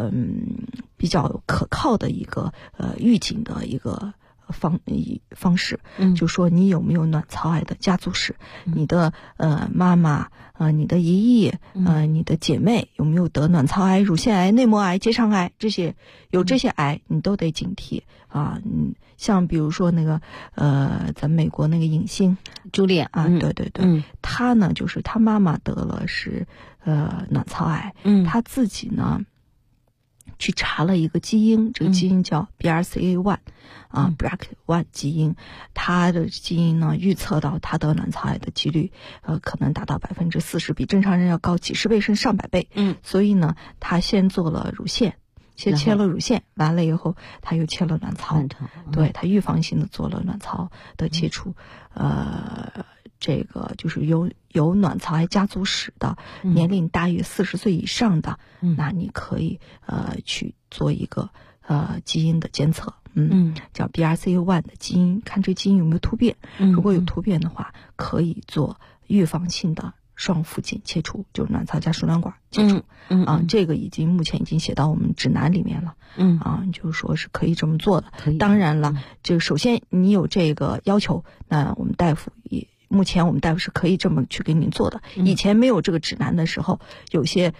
可靠的一个预警的一个方式。就说你有没有卵巢癌的家族史，你的妈妈你的姨姨你的姐妹有没有得卵巢癌、乳腺癌、内膜癌、结肠癌，这些癌你都得警惕像比如说那个咱美国那个影星朱莉对，她呢就是她妈妈得了是卵巢癌，她自己呢去查了一个基因，这个基因叫 BRCA1 BRCA1 基因，它的基因呢预测到它得卵巢癌的几率可能达到40%，比正常人要高几十倍甚至上百倍。所以呢他先做了乳腺，先切了乳腺，完了以后他又切了卵巢，对，他预防性的做了卵巢的切除。这个就是有卵巢癌家族史的，年龄大于40岁以上的，那你可以去做一个基因的监测，叫 BRCA1 的基因，看这基因有没有突变。如果有突变的话，可以做预防性的双附件切除，就是卵巢加输卵管切除。这个目前已经写到我们指南里面了。就是说是可以这么做的。当然了，这个首先你有这个要求，那我们大夫也目前我们大夫是可以这么去给您做的。以前没有这个指南的时候，有些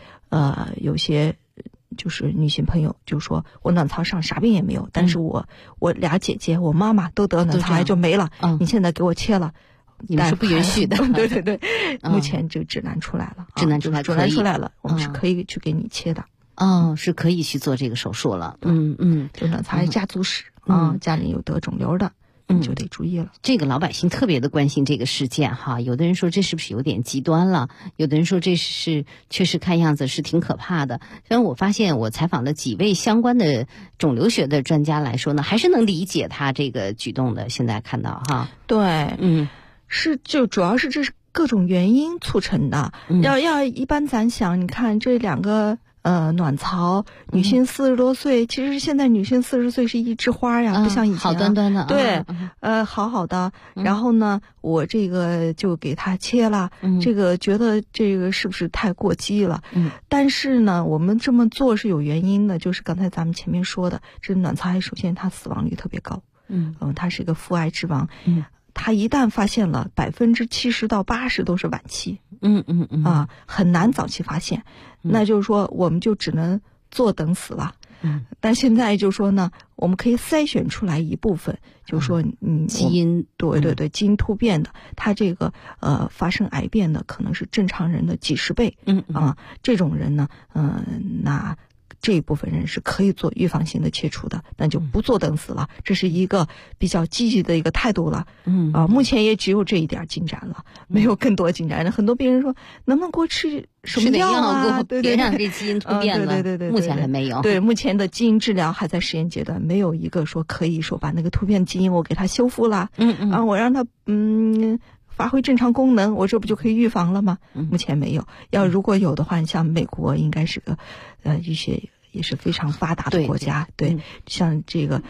就是女性朋友就说我卵巢上啥病也没有，但是我俩姐姐我妈妈都得卵巢癌就没了，你现在给我切了， 你们是不允许的。 对对对，目前这个指南出来了， 指南出来了，我们是可以去给你切的。 是可以去做这个手术了。 就卵巢癌家族史家里有得肿瘤的，你就得注意了。 这个老百姓特别的关心这个事件哈，有的人说这是不是有点极端了，有的人说这是确实看样子是挺可怕的。虽然我发现我采访的几位相关的肿瘤学的专家来说呢，还是能理解他这个举动的。现在看到哈， 对，就主要是这是各种原因促成的。要一般咱想，你看这两个卵巢，女性40多岁，其实现在女性40岁是一枝花呀，不像以前好端端的。 对，好的。然后呢，我这个就给她切了，这个觉得这个是不是太过激了？但是呢，我们这么做是有原因的，就是刚才咱们前面说的，这卵巢癌首先它死亡率特别高，它是一个父癌之王，它一旦发现了，70%到80%都是晚期，很难早期发现。那就是说，我们就只能坐等死了。但现在就是说呢，我们可以筛选出来一部分，就是说， 基因， 对，基因突变的，它这个发生癌变的可能是正常人的几十倍，这种人呢，那这一部分人是可以做预防性的切除的，那就不坐等死了，这是一个比较积极的一个态度了。目前也只有这一点进展了，没有更多进展。很多病人说，能不能给我吃什么药啊？ 别让这基因突变了。对，目前还没有。 对，目前的基因治疗还在实验阶段，没有一个说可以说把那个突变基因我给它修复了，我让它发挥正常功能，我这不就可以预防了吗？目前没有。如果有的话，像美国应该是个医学也是非常发达的国家，对，像这个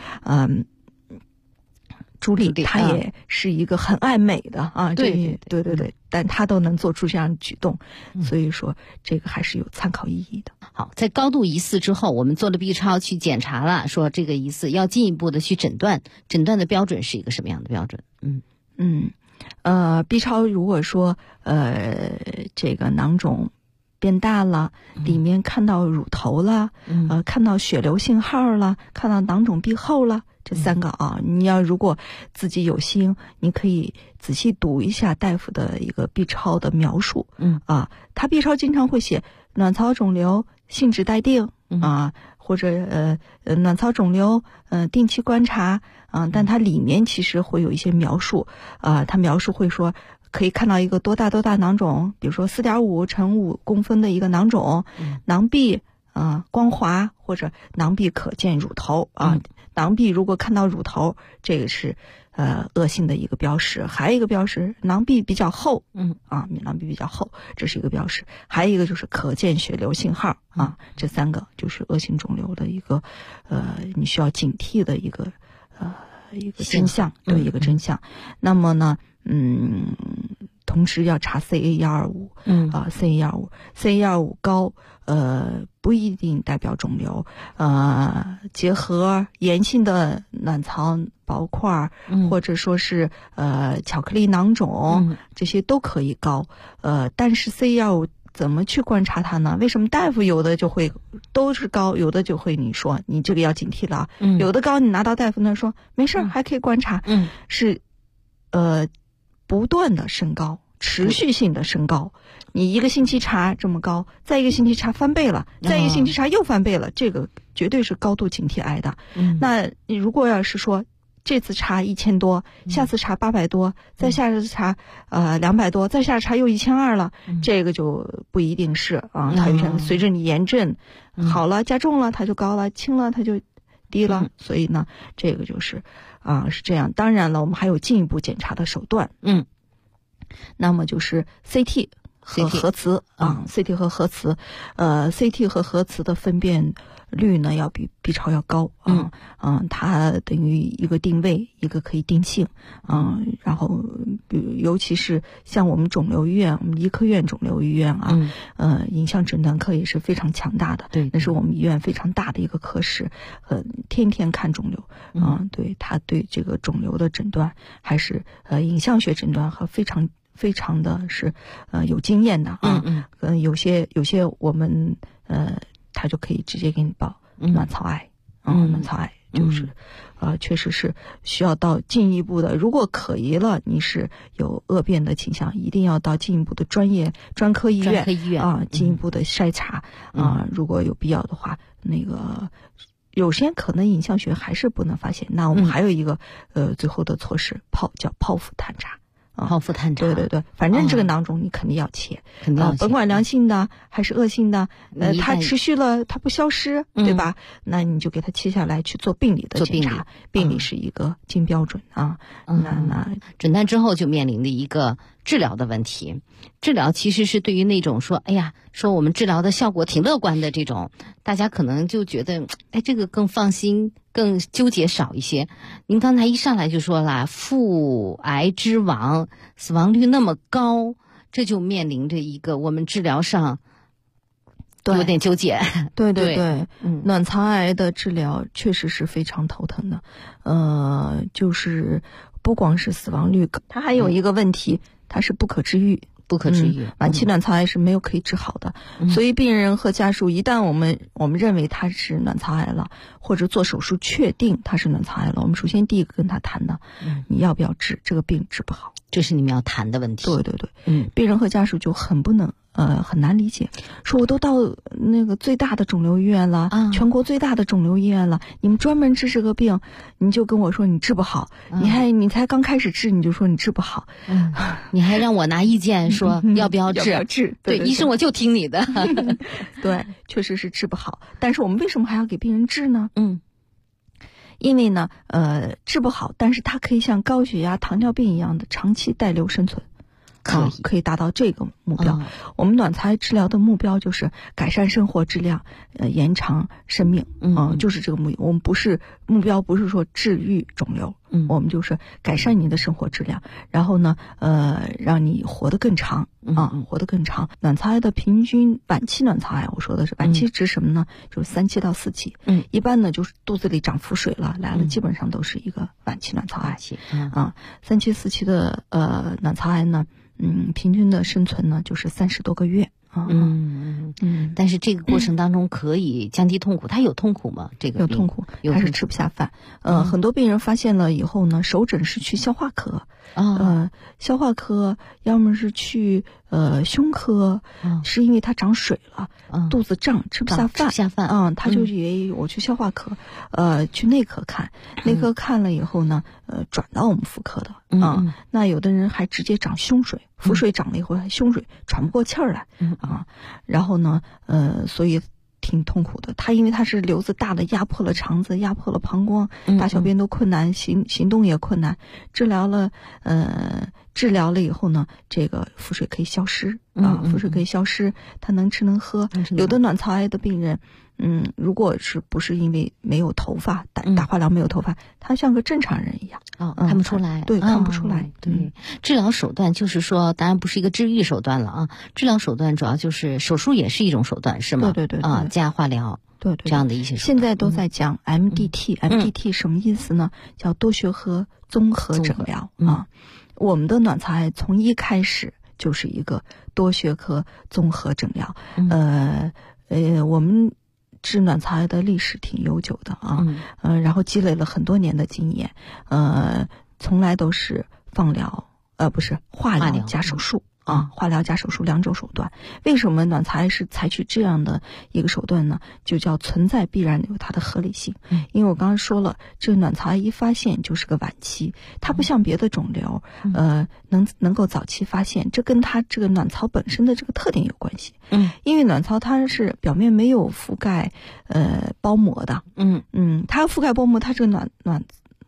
朱莉她也是一个很爱美的啊，对，但她都能做出这样的举动，所以说这个还是有参考意义的。 好，在高度疑似之后，我们做了 B 超去检查了，说这个疑似要进一步的去诊断，诊断的标准是一个什么样的标准？ B 超如果说这个囊肿变大了，里面看到乳头了，看到血流信号了，看到囊肿闭后了，这3个你要如果自己有心，你可以仔细读一下大夫的一个 B 超的描述，他 B 超经常会写卵巢肿瘤性质待定或者卵巢肿瘤定期观察但它里面其实会有一些描述它描述会说可以看到一个多大囊肿，比如说4.5乘5公分的一个囊肿，囊壁光滑，或者囊壁可见乳头囊壁如果看到乳头，这个是恶性的一个标识。还有一个标识，囊壁比较厚，囊壁比较厚，这是一个标识。还有一个就是可见血流信号这3个就是恶性肿瘤的一个你需要警惕的一个真相，对，一个真相。那么呢，同时要查 CA125，CA125 高，不一定代表肿瘤，结合炎性的卵巢薄块，或者说是巧克力囊肿，这些都可以高，但是 CA125怎么去观察它呢？为什么大夫有的就会都是高，有的就会你说你这个要警惕了，有的高你拿到大夫那说没事还可以观察，是不断的升高，持续性的升高，你一个星期查这么高，再一个星期查翻倍了，再一个星期查又翻倍了，这个绝对是高度警惕癌的。那你如果要是说这次查1000多，下次查800多，再下次查200多，再下次查又1200了，这个就不一定是它有些随着你炎症好了加重了它就高了，轻了它就低了，所以呢这个就是是这样。当然了，我们还有进一步检查的手段，那么就是 CT 和核磁CT 和核磁，CT 和核磁的分辨率呢要比 B 超要高它等于一个定位，一个可以定性然后尤其是像我们肿瘤医院，我们医科院肿瘤医院影像诊断科也是非常强大的， 对， 那是我们医院非常大的一个科室，天天看肿瘤对，他对这个肿瘤的诊断还是影像学诊断和非常的是有经验的有些我们他就可以直接给你报卵巢癌卵巢癌就是确实是需要到进一步的，如果可疑了你是有恶变的倾向，一定要到进一步的专科医院进一步的筛查如果有必要的话，那个有些可能影像学还是不能发现，那我们还有一个最后的措施叫剖腹探查。 剖腹探查， 对，反正这个囊肿你肯定要切，甭管良性的还是恶性的，它持续了，它不消失，对吧？那你就给它切下来去做病理的检查，病理是一个金标准那诊断之后就面临的一个治疗的问题。治疗其实是对于那种说我们治疗的效果挺乐观的这种，大家可能就觉得这个更放心，更纠结少一些。您刚才一上来就说了腹癌之王死亡率那么高，这就面临着一个我们治疗上有点纠结。 对，卵巢癌的治疗确实是非常头疼的就是不光是死亡率，它还有一个问题，它是不可治愈。晚期卵巢癌是没有可以治好的，所以病人和家属一旦我们认为他是卵巢癌了，或者做手术确定他是卵巢癌了，我们首先第一个跟他谈的，你要不要治这个病治不好， 这是你们要谈的问题。 对，病人和家属就很难理解，说我都到那个最大的肿瘤医院了，全国最大的肿瘤医院了，你们专门治这个病，你就跟我说你治不好，你才刚开始治你就说你治不好， 你还让我拿意见说要不要治？对，医生我就听你的。 对，确实是治不好，但是我们为什么还要给病人治呢？因为呢治不好，但是它可以像高血压、糖尿病一样的长期带瘤生存。可以达到这个目标。我们卵巢癌治疗的目标就是改善生活质量，延长生命，就是这个目标。我们目标不是说治愈肿瘤，我们就是改善你的生活质量，然后呢，让你活得更长活得更长。卵巢癌的平均晚期卵巢癌，我说的是晚期指什么呢？就是3期到4期，一般呢就是肚子里长腹水了来了，基本上都是一个晚期卵巢癌3期4期的卵巢癌呢。平均的生存呢就是30多个月但是这个过程当中可以降低痛苦，它有痛苦吗？这个有痛苦，它是吃不下饭。很多病人发现了以后呢，首诊是去消化科，消化科要么是去胸科，是因为他长水了，肚子胀吃不下饭，他就以为我去消化科，去内科看，内科看了以后呢，转到我们妇科的那有的人还直接长胸水，腹水长了以后还胸水喘不过气儿来然后呢所以挺痛苦的。他因为他是瘤子大的，压迫了肠子，压迫了膀胱，大小便都困难，行动也困难。治疗了以后呢，这个腹水可以消失腹水可以消失，他能吃能喝。有的卵巢癌的病人如果是不是因为没有头发，打化疗没有头发，他像个正常人一样看不出来。 对，看不出来。 对，治疗手段就是说，当然不是一个治愈手段了治疗手段主要就是手术也是一种手段，是吗？ 对加化疗。 对， 这样的一些手段。 现在都在讲 MDT，MDT 什么意思呢？叫多学科综合诊疗我们的卵巢癌从一开始就是一个多学科综合诊疗。我们治卵巢癌的历史挺悠久的然后积累了很多年的经验，从来都是化疗加手术化疗加手术2种手段。为什么卵巢癌是采取这样的一个手段呢？就叫存在必然有它的合理性。因为我刚刚说了，这个卵巢癌一发现就是个晚期，它不像别的肿瘤能够早期发现，这跟它这个卵巢本身的这个特点有关系。因为卵巢它是表面没有覆盖包膜的它覆盖包膜，它这个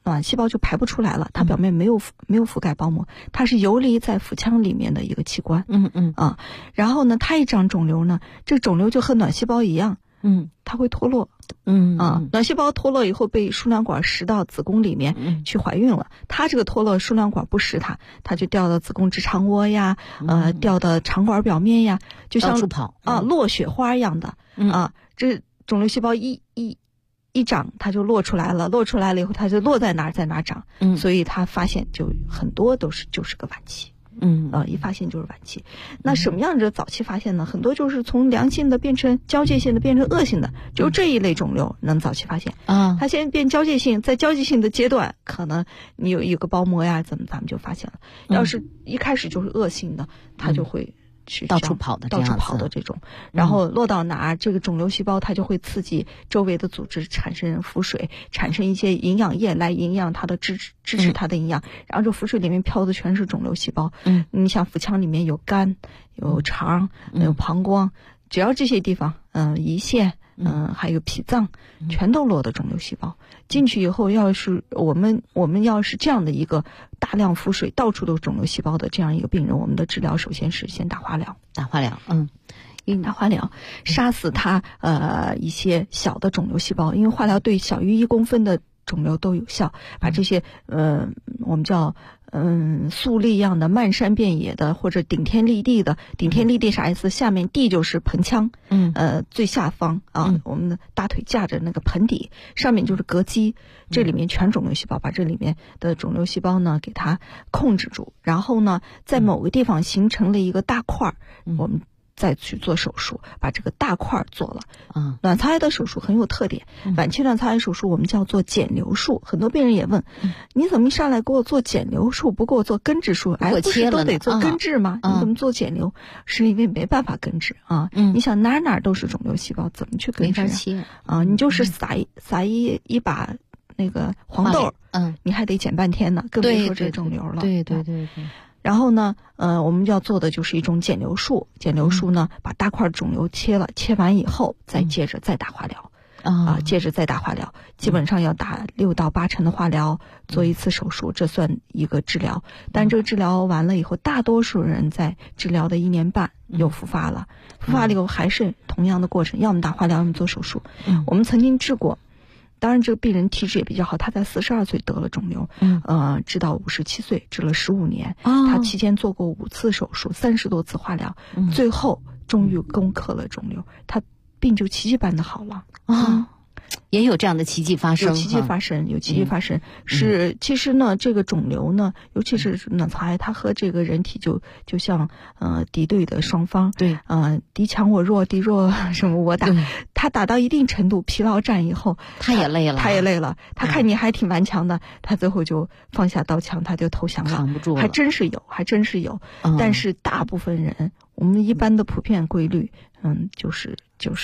卵细胞就排不出来了，它表面没有覆盖包膜，它是游离在腹腔里面的一个器官。然后呢，它一长肿瘤呢，这个肿瘤就和卵细胞一样，它会脱落。卵细胞脱落以后被输卵管食到子宫里面去怀孕了，它这个脱落输卵管不食它就掉到子宫直肠窝呀，掉到肠管表面呀，就像到处跑落雪花一样的。这肿瘤细胞一长，它就落出来了，落出来了以后，它就落在哪长。所以它发现就很多就是个晚期。一发现就是晚期。那什么样的早期发现呢？很多就是从良性的变成交界性的，变成恶性的，就这一类肿瘤能早期发现。它先变交界性，在交界性的阶段，可能你有个包膜呀，咱们就发现了。要是一开始就是恶性的，它就会去到处跑的这种，然后落到哪儿，这个肿瘤细胞它就会刺激周围的组织产生腹水，产生一些营养液来营养它的支持它的营养，然后这腹水里面飘的全是肿瘤细胞。你像腹腔里面有肝、有肠、有膀胱，只要这些地方，胰腺。还有脾脏，全都落的肿瘤细胞进去以后，要是我们要是这样的一个大量腹水到处都是肿瘤细胞的这样一个病人，我们的治疗首先是先打化疗，打化疗杀死它一些小的肿瘤细胞，因为化疗对小于1公分的肿瘤都有效，把这些我们叫粟粒一样的漫山遍野的，或者顶天立地的。顶天立地啥意思？下面地就是盆腔，最下方我们的大腿架着那个盆底，上面就是膈肌，这里面全肿瘤细胞，把这里面的肿瘤细胞呢给它控制住，然后呢在某个地方形成了一个大块，我们再去做手术，把这个大块做了。卵巢癌的手术很有特点，晚期卵巢癌手术我们叫做减瘤术。很多病人也问，你怎么一上来给我做减瘤术，不给我做根治术？癌不是都得做根治吗？你怎么做减瘤？是因为没办法根治啊。你想哪都是肿瘤细胞，怎么去根治你就是撒一把那个黄豆，你还得剪半天呢，更别说这肿瘤了。对。然后呢，我们要做的就是一种减瘤术。减瘤术呢，把大块肿瘤切了，切完以后再接着再打化疗，接着再打化疗，基本上要打6到8成的化疗，做一次手术，这算一个治疗。但这个治疗完了以后，大多数人在治疗的1年半又复发了，复发了以后还是同样的过程，要么打化疗，要么做手术。我们曾经治过。当然，这个病人体质也比较好，他在42岁得了肿瘤，治到57岁，治了15年。他期间做过5次手术，30多次化疗，最后终于攻克了肿瘤，他病就奇迹般的好了。 也有这样的奇迹发生， 有奇迹发生。是，其实呢，这个肿瘤呢，尤其是卵巢癌，它和这个人体就像敌对的双方，对，敌强我弱，敌弱什么我打，他打到一定程度疲劳战以后，他也累了，他看你还挺顽强的，他最后就放下刀枪，他就投降了，扛不住了，还真是有，但是大部分人，我们一般的普遍规律，就是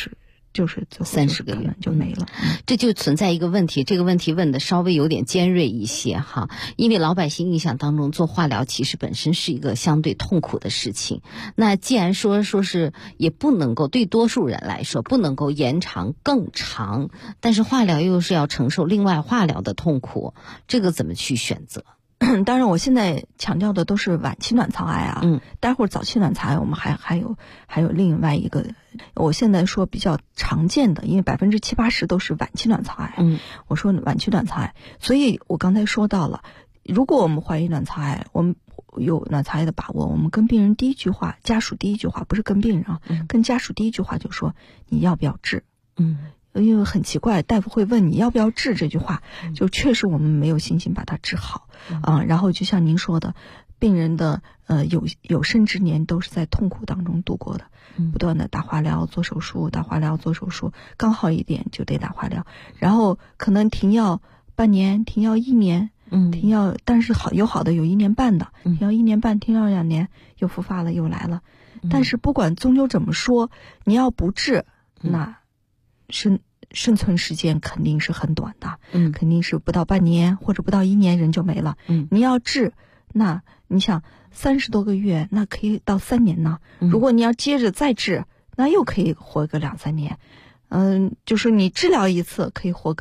30个月就没了。 这就存在一个问题，这个问题问的稍微有点尖锐一些哈，因为老百姓印象当中做化疗其实本身是一个相对痛苦的事情。那既然说是也不能够对多数人来说不能够延长更长，但是化疗又是要承受另外化疗的痛苦，这个怎么去选择？ 当然我现在强调的都是晚期卵巢癌啊，待会儿早期卵巢癌我们还有另外一个，我现在说比较常见的，因为70-80%都是晚期卵巢癌，我说晚期卵巢癌，所以我刚才说到了，如果我们怀疑卵巢癌，我们有卵巢癌的把握，我们跟病人第一句话，家属第一句话，不是跟病人啊，跟家属第一句话就说你要不要治？因为很奇怪，大夫会问你要不要治这句话，就确实我们没有信心把它治好然后就像您说的，病人的有生之年都是在痛苦当中度过的，不断的打化疗做手术，打化疗做手术，刚好一点就得打化疗，然后可能停药半年，停药1年，停药，但是有好的有1年半的，停药1年半，停药2年又复发了又来了，但是不管终究怎么说，你要不治，那生存时间肯定是很短的，肯定是不到半年或者不到1年人就没了。你要治，那你想30多个月，那可以到3年呢。如果你要接着再治，那又可以活个2-3年。就是你治疗一次可以活个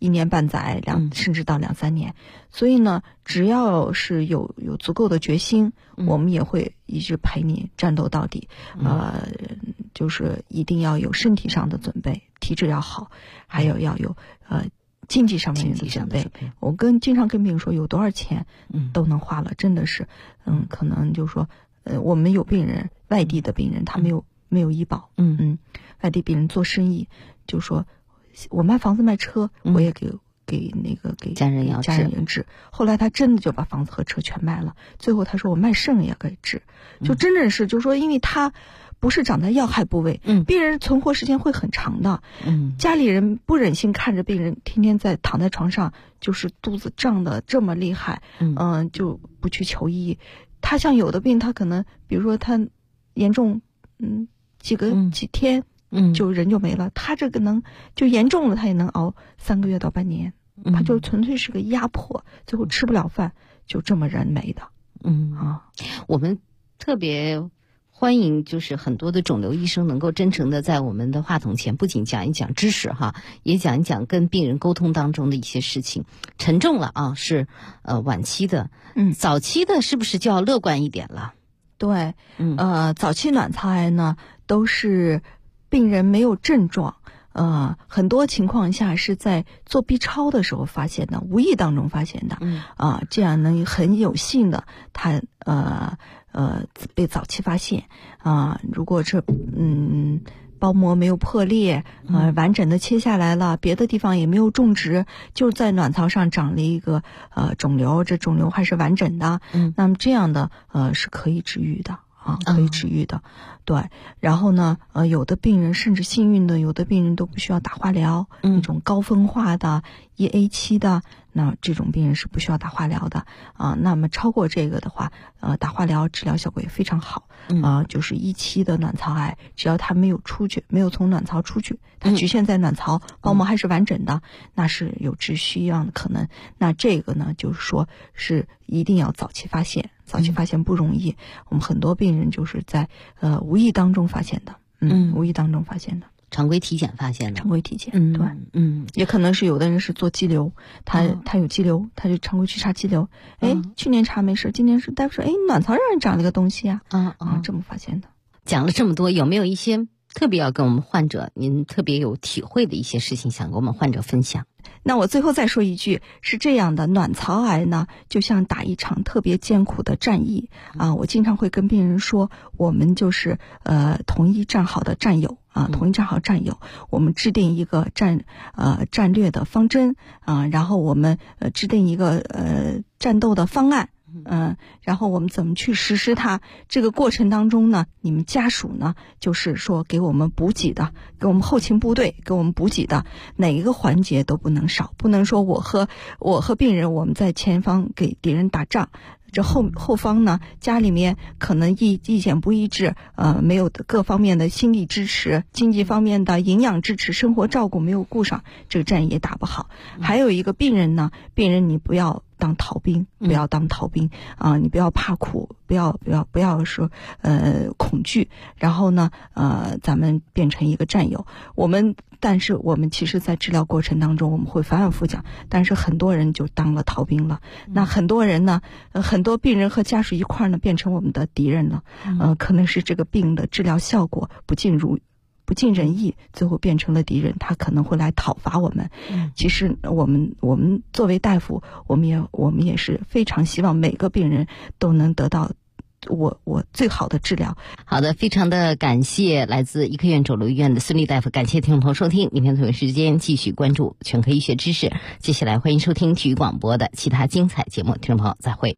1年半载甚至到2、3年。所以呢，只要是有足够的决心，我们也会一直陪你战斗到底。就是一定要有身体上的准备，体质要好，还有要有经济上面的准备。我经常跟病人说，有多少钱都能花了，真的是，可能就是说，我们有病人，外地的病人，他没有医保，外地病人做生意，就说我卖房子卖车，我也给家人要治。后来他真的就把房子和车全卖了，最后他说我卖肾也给治，就真正是就是说，因为他不是长在要害部位，病人存活时间会很长的，家里人不忍心看着病人天天躺在床上，就是肚子胀得这么厉害，就不去求医。他像有的病，他可能比如说他严重，几天，就人就没了。他这个就严重了，他也能熬3个月到半年，他就纯粹是个压迫，最后吃不了饭，就这么人没的。 我们特别欢迎就是很多的肿瘤医生能够真诚的在我们的话筒前，不仅讲一讲知识也讲一讲跟病人沟通当中的一些事情。沉重了是晚期的，早期的是不是就要乐观一点了？ 对，早期卵巢癌呢都是病人没有症状，很多情况下是在做 B 超的时候发现的，无意当中发现的，这样能很有幸的他被早期发现如果这包膜没有破裂，完整的切下来了，别的地方也没有种植，就在卵巢上长了一个肿瘤，这肿瘤还是完整的，那么这样的是可以治愈的。可以治愈的，对。然后呢，有的病人甚至幸运的，有的病人都不需要打化疗，那种高分化的1A7的，那这种病人是不需要打化疗的那么超过这个的话，打化疗治疗效果也非常好就是1期的卵巢癌，只要它没有出去，没有从卵巢出去，它局限在卵巢，包膜还是完整的，那是有治需要的可能。那这个呢，就是说是一定要早期发现。早期发现不容易，我们很多病人就是在无意当中发现的，无意当中发现的， 常规体检发现的， 常规体检，对，也可能是有的人是做肌瘤，他有肌瘤，他就常规去查肌瘤，去年查没事，今年是大夫说，卵巢上长了个东西这么发现的。 讲了这么多，有没有一些特别要跟我们患者您特别有体会的一些事情想跟我们患者分享？ 那我最后再说一句，是这样的，卵巢癌呢就像打一场特别艰苦的战役我经常会跟病人说，我们就是统一战好的战友统一战好战友，我们制定一个战略的方针然后我们制定一个战斗的方案然后我们怎么去实施它？这个过程当中呢，你们家属呢，就是说给我们补给的，给我们后勤部队给我们补给的，哪一个环节都不能少，不能说我和病人我们在前方给敌人打仗。这后方呢，家里面可能意见不一致，没有各方面的心理支持、经济方面的营养支持、生活照顾没有顾上，这个战也打不好。还有一个病人呢，你不要当逃兵，不要当逃兵你不要怕苦，不要说恐惧，然后呢咱们变成一个战友。但是我们其实在治疗过程当中我们会反反复讲，但是很多人就当了逃兵了，那很多人呢很多病人和家属一块呢变成我们的敌人了可能是这个病的治疗效果不尽人意，最后变成了敌人，他可能会来讨伐我们其实我们作为大夫，我们也是非常希望每个病人都能得到我最好的治疗。 好的，非常的感谢来自医科院肿瘤医院的孙俪大夫，感谢听众朋友收听，明天同一时间继续关注全科医学知识。接下来欢迎收听体育广播的其他精彩节目，听众朋友再会。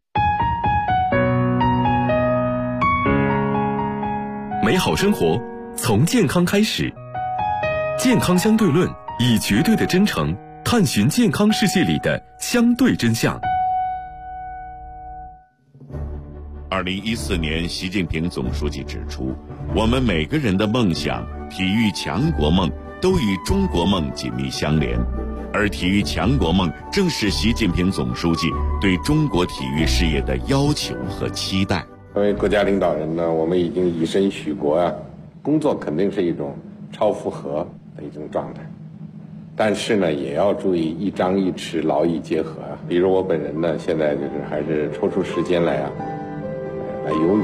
美好生活从健康开始，健康相对论以绝对的真诚探寻健康世界里的相对真相。 2014年，习近平总书记指出，我们每个人的梦想、体育强国梦都与中国梦紧密相连，而体育强国梦正是习近平总书记对中国体育事业的要求和期待。 作为国家领导人呢，我们已经以身许国工作肯定是一种超负荷的一种状态。 但是呢，也要注意一张一弛，劳逸结合啊。比如我本人呢，现在就是还是抽出时间来游泳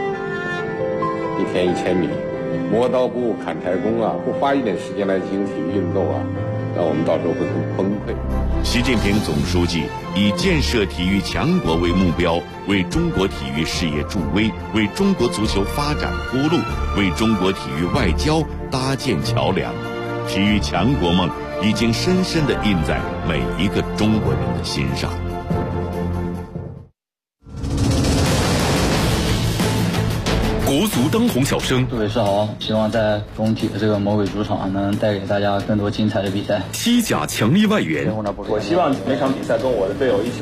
，1天1000米，磨刀不误砍柴工啊，不花一点时间来进行体育运动啊，那我们到时候会很崩溃。 习近平总书记以建设体育强国为目标，为中国体育事业助威，为中国足球发展铺路，为中国体育外交搭建桥梁。体育强国梦已经深深地印在每一个中国人的心上。 国足当红小生， 各位是好，希望在工体的这个魔鬼主场能带给大家更多精彩的比赛。 西甲强力外援， 我希望每场比赛跟我的队友一起